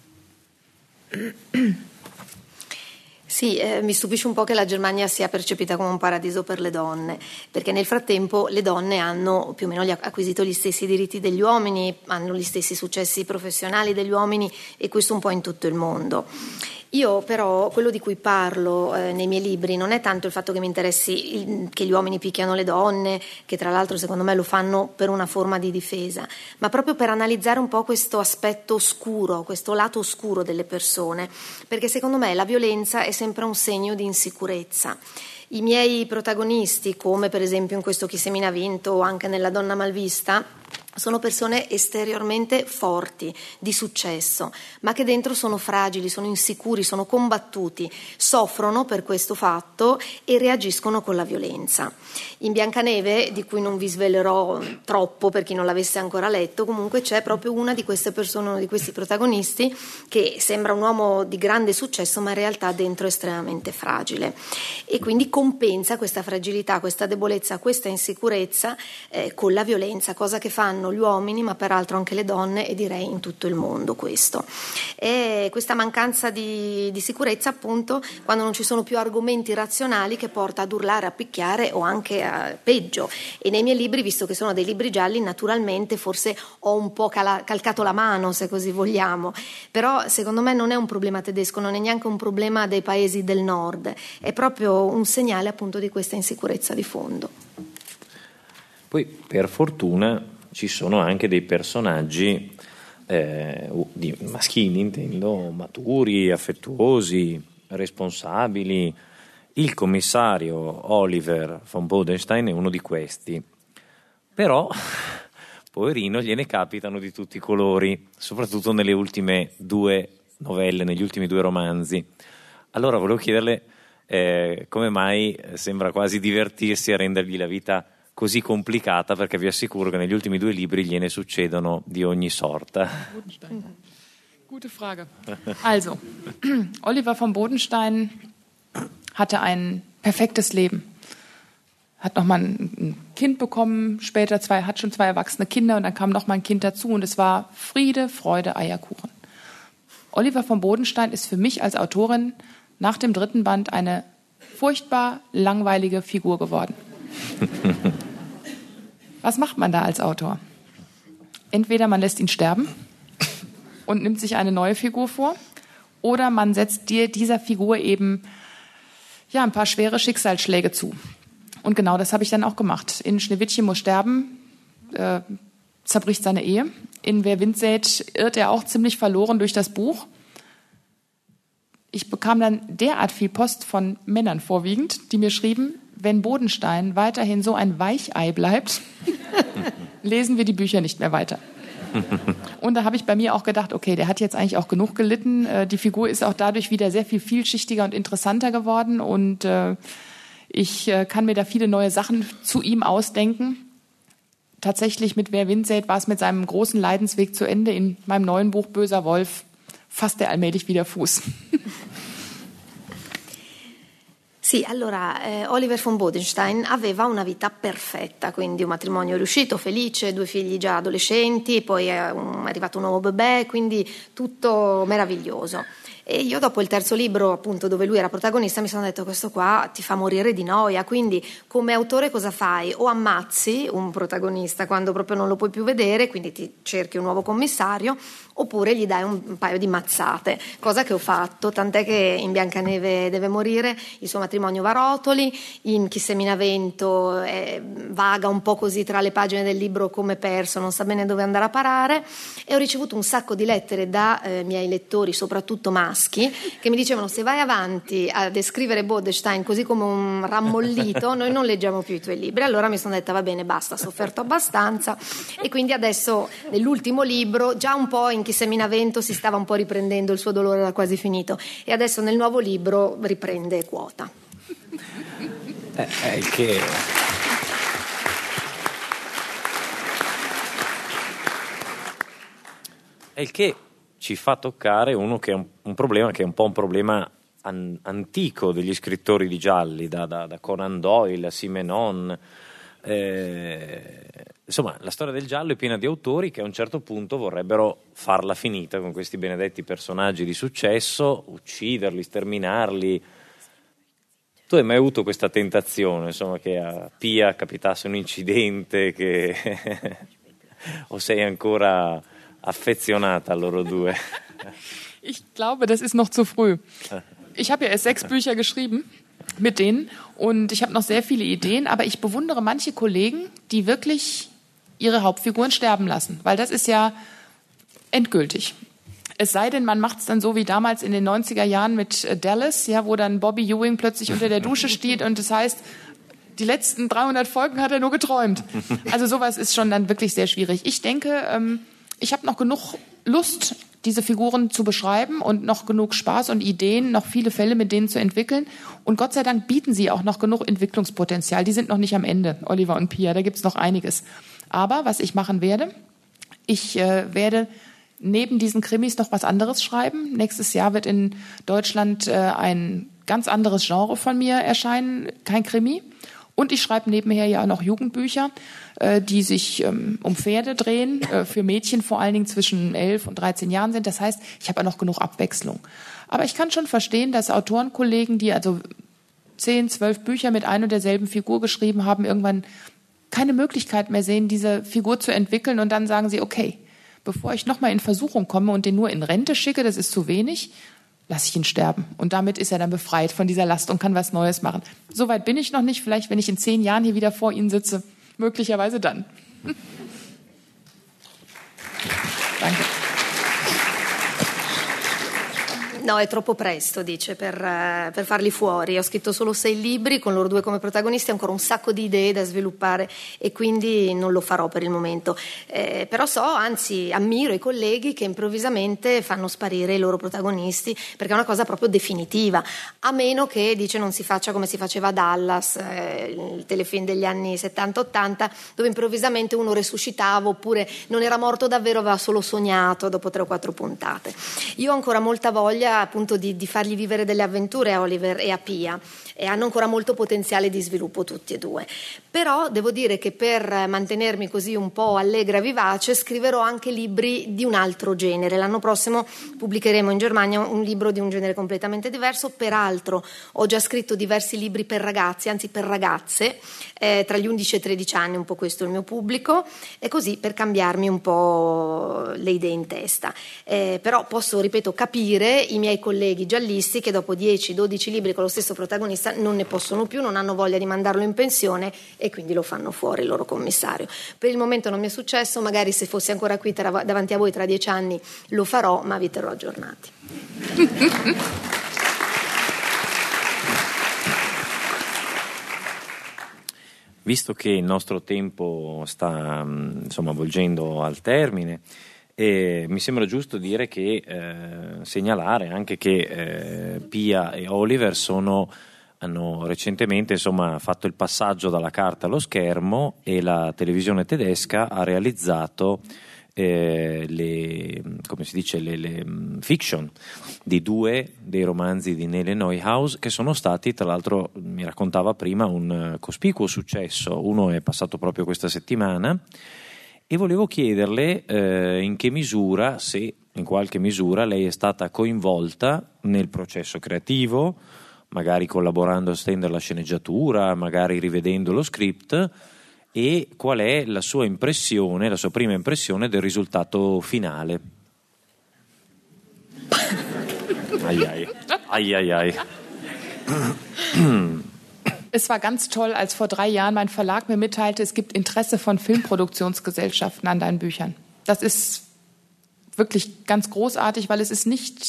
Sì, mi stupisce un po' che la Germania sia percepita come un paradiso per le donne, perché nel frattempo le donne hanno più o meno acquisito gli stessi diritti degli uomini, hanno gli stessi successi professionali degli uomini, e questo un po' in tutto il mondo. Io però quello di cui parlo nei miei libri non è tanto il fatto che mi interessi che gli uomini picchiano le donne, che tra l'altro secondo me lo fanno per una forma di difesa, ma proprio per analizzare un po' questo aspetto oscuro, questo lato oscuro delle persone, perché secondo me la violenza è sempre un segno di insicurezza. I miei protagonisti, come per esempio in questo Chi semina ha vinto o anche nella Donna malvista, sono persone esteriormente forti, di successo, ma che dentro sono fragili, sono insicuri, sono combattuti, soffrono per questo fatto e reagiscono con la violenza. In Biancaneve, di cui non vi svelerò troppo per chi non l'avesse ancora letto, comunque c'è proprio una di queste persone, uno di questi protagonisti, che sembra un uomo di grande successo, ma in realtà dentro è estremamente fragile. E quindi compensa questa fragilità, questa debolezza, questa insicurezza con la violenza, cosa che fanno gli uomini, ma peraltro anche le donne, e direi in tutto il mondo questo. E questa mancanza di sicurezza, appunto, quando non ci sono più argomenti razionali, che porta ad urlare, a picchiare o anche a peggio. E nei miei libri, visto che sono dei libri gialli, naturalmente forse ho un po' calcato la mano, se così vogliamo, però secondo me non è un problema tedesco, non è neanche un problema dei paesi del nord, è proprio un segnale appunto di questa insicurezza di fondo. Poi per fortuna ci sono anche dei personaggi maschili, intendo, maturi, affettuosi, responsabili. Il commissario Oliver von Bodenstein è uno di questi. Però, poverino, gliene capitano di tutti i colori, soprattutto nelle ultime 2 novelle, negli ultimi 2 romanzi. Allora volevo chiederle come mai sembra quasi divertirsi a rendergli la vita così complicata, perché vi assicuro che negli ultimi 2 libri gliene succedono di ogni sorta. Gute Frage. Also, Oliver von Bodenstein hatte ein perfektes Leben. Hat nochmal ein Kind bekommen, später hat schon 2 erwachsene Kinder, und dann kam nochmal ein Kind dazu, und es war Friede, Freude, Eierkuchen. Oliver von Bodenstein ist für mich als Autorin nach dem 3. Band eine furchtbar langweilige Figur geworden. Was macht man da als Autor? Entweder man lässt ihn sterben und nimmt sich eine neue Figur vor, oder man setzt dieser Figur eben ein paar schwere Schicksalsschläge zu. Und genau das habe ich dann auch gemacht. In Schneewittchen muss sterben, zerbricht seine Ehe. In Wer Wind sät irrt er auch ziemlich verloren durch das Buch. Ich bekam dann derart viel Post von Männern vorwiegend, die mir schrieben, wenn Bodenstein weiterhin so ein Weichei bleibt, lesen wir die Bücher nicht mehr weiter. Und da habe ich bei mir auch gedacht, okay, der hat jetzt eigentlich auch genug gelitten. Die Figur ist auch dadurch wieder sehr viel vielschichtiger und interessanter geworden, und ich kann mir da viele neue Sachen zu ihm ausdenken. Tatsächlich mit Wer Wind sät war es mit seinem großen Leidensweg zu Ende. In meinem neuen Buch Böser Wolf fasst er allmählich wieder Fuß. Sì, allora Oliver von Bodenstein aveva una vita perfetta, quindi un matrimonio riuscito, felice, 2 figli già adolescenti, poi è arrivato un nuovo bebè, quindi tutto meraviglioso. E io dopo il terzo libro, appunto, dove lui era protagonista, mi sono detto: questo qua ti fa morire di noia, quindi come autore cosa fai? O ammazzi un protagonista quando proprio non lo puoi più vedere, quindi ti cerchi un nuovo commissario, oppure gli dai un paio di mazzate, cosa che ho fatto, tant'è che in Biancaneve deve morire, il suo matrimonio va a rotoli, in Chi semina vento vaga un po' così tra le pagine del libro come perso, non sa bene dove andare a parare, e ho ricevuto un sacco di lettere da miei lettori, soprattutto maschi, che mi dicevano: se vai avanti a descrivere Bodenstein così come un rammollito, noi non leggiamo più i tuoi libri. Allora mi sono detta: va bene, basta, ho sofferto abbastanza, e quindi adesso nell'ultimo libro, già un po' in Chi semina vento si stava un po' riprendendo, il suo dolore era quasi finito, e adesso nel nuovo libro riprende quota. È il che ci fa toccare uno che è un problema che è un po' un problema antico degli scrittori di gialli, da Conan Doyle a Simenon. Insomma, la storia del giallo è piena di autori che a un certo punto vorrebbero farla finita con questi benedetti personaggi di successo, ucciderli, sterminarli. Tu hai mai avuto questa tentazione, insomma, che a Pia capitasse un incidente o sei ancora affezionata a loro due? Ich glaube, das ist noch zu früh. Ich habe ja erst 6 Bücher geschrieben mit denen und ich habe noch sehr viele Ideen, aber ich bewundere manche Kollegen, die wirklich ihre Hauptfiguren sterben lassen, weil das ist ja endgültig. Es sei denn, man macht es dann so wie damals in den 90er Jahren mit Dallas, ja, wo dann Bobby Ewing plötzlich unter der Dusche steht und das heißt, die letzten 300 Folgen hat er nur geträumt. Also sowas ist schon dann wirklich sehr schwierig. Ich denke, ich habe noch genug Lust, diese Figuren zu beschreiben und noch genug Spaß und Ideen, noch viele Fälle mit denen zu entwickeln. Und Gott sei Dank bieten sie auch noch genug Entwicklungspotenzial. Die sind noch nicht am Ende, Oliver und Pia, da gibt's noch einiges. Aber was ich machen werde, ich werde neben diesen Krimis noch was anderes schreiben. Nächstes Jahr wird in Deutschland ein ganz anderes Genre von mir erscheinen, kein Krimi. Und ich schreibe nebenher ja auch noch Jugendbücher, die sich um Pferde drehen, für Mädchen vor allen Dingen zwischen 11 und 13 Jahren sind. Das heißt, ich habe ja noch genug Abwechslung. Aber ich kann schon verstehen, dass Autorenkollegen, die also 10, 12 Bücher mit ein und derselben Figur geschrieben haben, irgendwann keine Möglichkeit mehr sehen, diese Figur zu entwickeln, und dann sagen sie: okay, bevor ich nochmal in Versuchung komme und den nur in Rente schicke, das ist zu wenig, lasse ich ihn sterben. Und damit ist er dann befreit von dieser Last und kann was Neues machen. Soweit bin ich noch nicht. Vielleicht, wenn ich in 10 Jahren hier wieder vor Ihnen sitze, möglicherweise dann. Danke. No, è troppo presto, dice, per farli fuori. Ho scritto solo 6 libri con loro 2 come protagonisti, ancora un sacco di idee da sviluppare, e quindi non lo farò per il momento. Però anzi, ammiro i colleghi che improvvisamente fanno sparire i loro protagonisti, perché è una cosa proprio definitiva. A meno che, dice, non si faccia come si faceva a Dallas, il telefilm degli anni 70-80, dove improvvisamente uno resuscitava, oppure non era morto davvero, aveva solo sognato dopo 3 o 4 puntate. Io ho ancora molta voglia appunto di fargli vivere delle avventure a Oliver e a Pia, e hanno ancora molto potenziale di sviluppo tutti e 2. Però devo dire che per mantenermi così un po' allegra e vivace scriverò anche libri di un altro genere. L'anno prossimo pubblicheremo in Germania un libro di un genere completamente diverso. Peraltro ho già scritto diversi libri per ragazzi, anzi per ragazze, tra gli 11 e i 13 anni, un po' questo è il mio pubblico, e così per cambiarmi un po' le idee in testa. Però posso, ripeto, capire i miei colleghi giallisti che dopo 10-12 libri con lo stesso protagonista non ne possono più, non hanno voglia di mandarlo in pensione, e quindi lo fanno fuori il loro commissario. Per il momento non mi è successo, magari se fossi ancora qui davanti a voi tra 10 anni lo farò, ma vi terrò aggiornati. Visto che il nostro tempo sta volgendo al termine, mi sembra giusto dire segnalare anche che Pia e Oliver hanno recentemente fatto il passaggio dalla carta allo schermo, e la televisione tedesca ha realizzato le fiction di 2 dei romanzi di Nele Neuhaus, che sono stati, tra l'altro mi raccontava prima, un cospicuo successo. Uno è passato proprio questa settimana, e volevo chiederle in che misura, se in qualche misura, lei è stata coinvolta nel processo creativo, magari collaborando a stendere la sceneggiatura, magari rivedendo lo script, e qual è la sua impressione, la sua prima impressione del risultato finale. Ai. Es war ganz toll, als vor 3 Jahren mein Verlag mir mitteilte, es gibt Interesse von Filmproduktionsgesellschaften an deinen Büchern. Das ist wirklich ganz großartig, weil es ist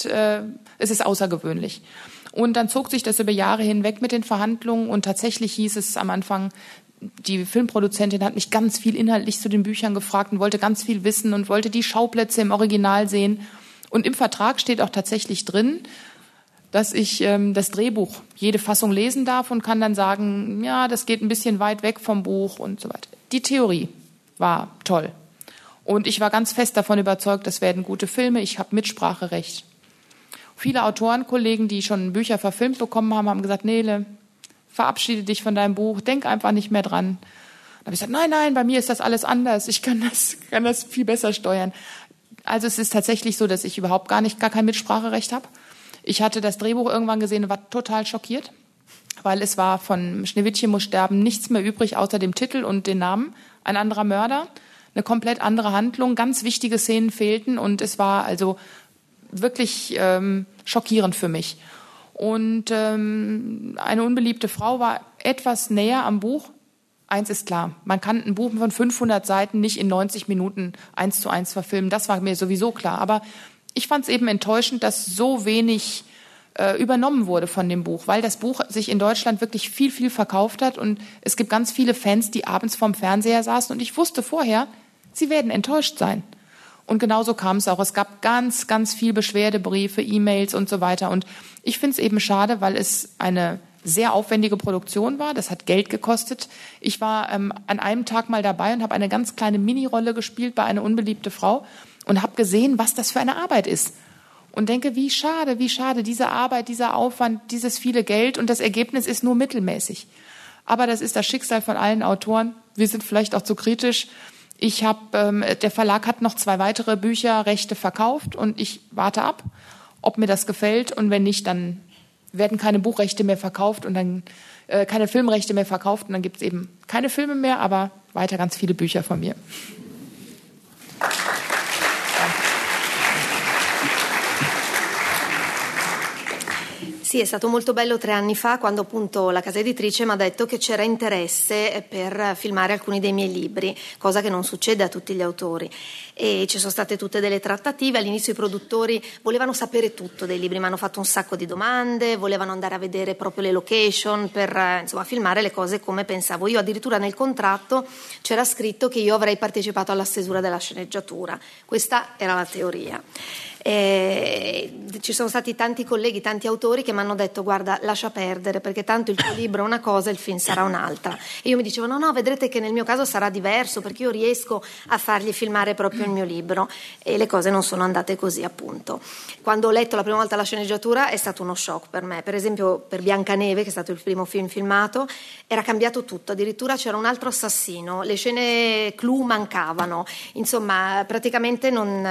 außergewöhnlich. Und dann zog sich das über Jahre hinweg mit den Verhandlungen und tatsächlich hieß es am Anfang, die Filmproduzentin hat mich ganz viel inhaltlich zu den Büchern gefragt und wollte ganz viel wissen und wollte die Schauplätze im Original sehen. Und im Vertrag steht auch tatsächlich drin, dass ich das Drehbuch, jede Fassung lesen darf und kann dann sagen, ja, das geht ein bisschen weit weg vom Buch und so weiter. Die Theorie war toll. Und ich war ganz fest davon überzeugt, das werden gute Filme, ich habe Mitspracherecht. Viele Autorenkollegen, die schon Bücher verfilmt bekommen haben, haben gesagt, Nele, verabschiede dich von deinem Buch, denk einfach nicht mehr dran. Da habe ich gesagt, nein, bei mir ist das alles anders, ich kann das viel besser steuern. Also es ist tatsächlich so, dass ich überhaupt gar kein Mitspracherecht habe. Ich hatte das Drehbuch irgendwann gesehen und war total schockiert, weil es war von Schneewittchen muss sterben nichts mehr übrig, außer dem Titel und den Namen. Ein anderer Mörder, eine komplett andere Handlung, ganz wichtige Szenen fehlten und es war also wirklich schockierend für mich. Und eine unbeliebte Frau war etwas näher am Buch. Eins ist klar, man kann ein Buch von 500 Seiten nicht in 90 Minuten 1:1 verfilmen, das war mir sowieso klar. Aber ich fand es eben enttäuschend, dass so wenig übernommen wurde von dem Buch, weil das Buch sich in Deutschland wirklich viel, viel verkauft hat und es gibt ganz viele Fans, die abends vorm Fernseher saßen und ich wusste vorher, sie werden enttäuscht sein. Und genauso kam es auch. Es gab ganz, ganz viel Beschwerdebriefe, E-Mails und so weiter. Und ich finde es eben schade, weil es eine sehr aufwendige Produktion war. Das hat Geld gekostet. Ich war an einem Tag mal dabei und habe eine ganz kleine Mini-Rolle gespielt bei einer unbeliebten Frau und habe gesehen, was das für eine Arbeit ist. Und denke, wie schade, diese Arbeit, dieser Aufwand, dieses viele Geld und das Ergebnis ist nur mittelmäßig. Aber das ist das Schicksal von allen Autoren. Wir sind vielleicht auch zu kritisch. Der Verlag hat noch 2 weitere Bücherrechte verkauft und ich warte ab, ob mir das gefällt und wenn nicht, dann werden keine Buchrechte mehr verkauft und dann keine Filmrechte mehr verkauft und dann gibt es eben keine Filme mehr, aber weiter ganz viele Bücher von mir. Sì, è stato molto bello 3 anni fa quando appunto la casa editrice mi ha detto che c'era interesse per filmare alcuni dei miei libri, cosa che non succede a tutti gli autori. E ci sono state tutte delle trattative, all'inizio i produttori volevano sapere tutto dei libri, mi hanno fatto un sacco di domande, volevano andare a vedere proprio le location per insomma filmare le cose come pensavo io, addirittura nel contratto c'era scritto che io avrei partecipato alla stesura della sceneggiatura, questa era la teoria. Ci sono stati tanti colleghi, tanti autori che mi hanno detto guarda lascia perdere perché tanto il tuo libro è una cosa e il film sarà un'altra e io mi dicevo no vedrete che nel mio caso sarà diverso perché io riesco a fargli filmare proprio il mio libro e le cose non sono andate così appunto. Quando ho letto la prima volta la sceneggiatura è stato uno shock per me, per esempio per Biancaneve che è stato il primo film filmato era cambiato tutto, addirittura c'era un altro assassino, le scene clou mancavano, insomma praticamente non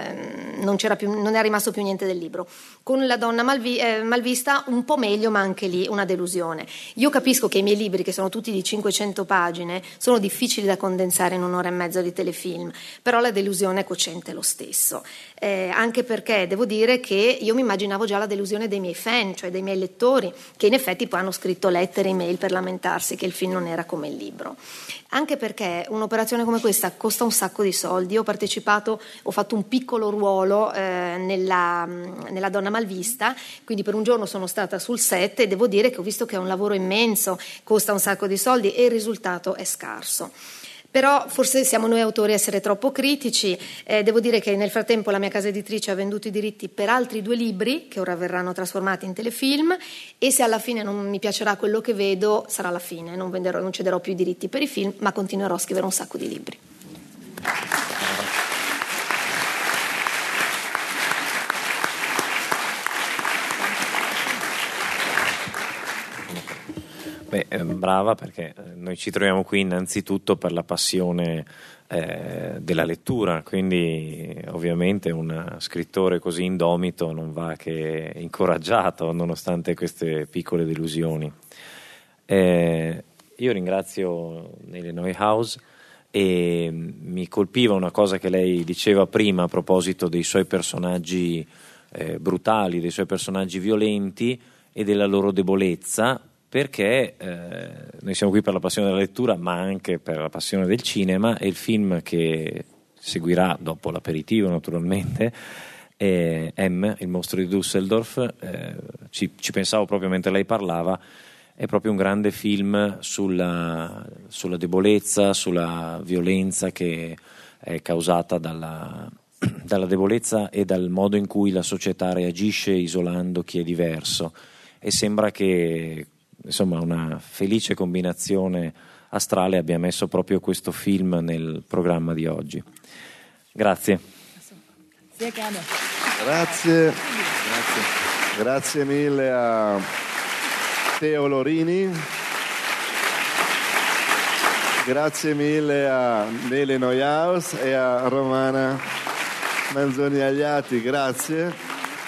è rimasto più niente del libro. Con La donna malvista un po' meglio ma anche lì una delusione. Io capisco che i miei libri che sono tutti di 500 pagine sono difficili da condensare in 1 ora e mezzo di telefilm, però la delusione è cocente lo stesso, anche perché devo dire che io mi immaginavo già la delusione dei miei fan, cioè dei miei lettori che in effetti poi hanno scritto lettere, email per lamentarsi che il film non era come il libro. Anche perché un'operazione come questa costa un sacco di soldi. Io ho fatto un piccolo ruolo nella donna malvista, quindi per un giorno sono stata sul set e devo dire che ho visto che è un lavoro immenso, costa un sacco di soldi e il risultato è scarso. Però forse siamo noi autori a essere troppo critici, devo dire che nel frattempo la mia casa editrice ha venduto i diritti per altri 2 libri che ora verranno trasformati in telefilm e se alla fine non mi piacerà quello che vedo sarà la fine, non cederò più i diritti per i film ma continuerò a scrivere un sacco di libri. Brava, perché noi ci troviamo qui innanzitutto per la passione della lettura, quindi ovviamente un scrittore così indomito non va che incoraggiato nonostante queste piccole delusioni. Io ringrazio Nele Neuhaus e mi colpiva una cosa che lei diceva prima a proposito dei suoi personaggi brutali, dei suoi personaggi violenti e della loro debolezza, perché noi siamo qui per la passione della lettura ma anche per la passione del cinema, e il film che seguirà dopo l'aperitivo naturalmente M, il mostro di Düsseldorf, ci pensavo proprio mentre lei parlava, è proprio un grande film sulla debolezza, sulla violenza che è causata dalla debolezza e dal modo in cui la società reagisce isolando chi è diverso, e sembra che insomma una felice combinazione astrale abbia messo proprio questo film nel programma di oggi. Grazie. Sehr gerne. Grazie mille a Teo Lorini, grazie mille a Nele Neuhaus e a Romana Manzoni Agliati, grazie.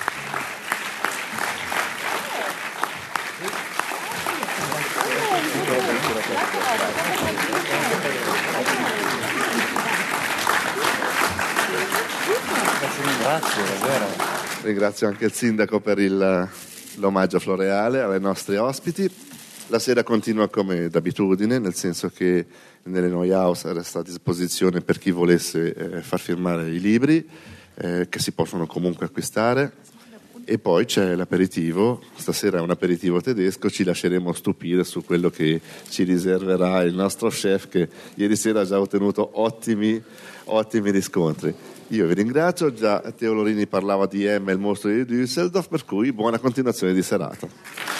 Grazie, davvero. Ringrazio anche il sindaco per l'omaggio floreale ai nostri ospiti. La sera continua come d'abitudine, nel senso che Nele Neuhaus resta a disposizione per chi volesse far firmare i libri, che si possono comunque acquistare. E poi c'è l'aperitivo, stasera è un aperitivo tedesco, ci lasceremo stupire su quello che ci riserverà il nostro chef, che ieri sera ha già ottenuto ottimi riscontri. Io vi ringrazio, già Teo Lorini parlava di M, il mostro di Düsseldorf, per cui buona continuazione di serata.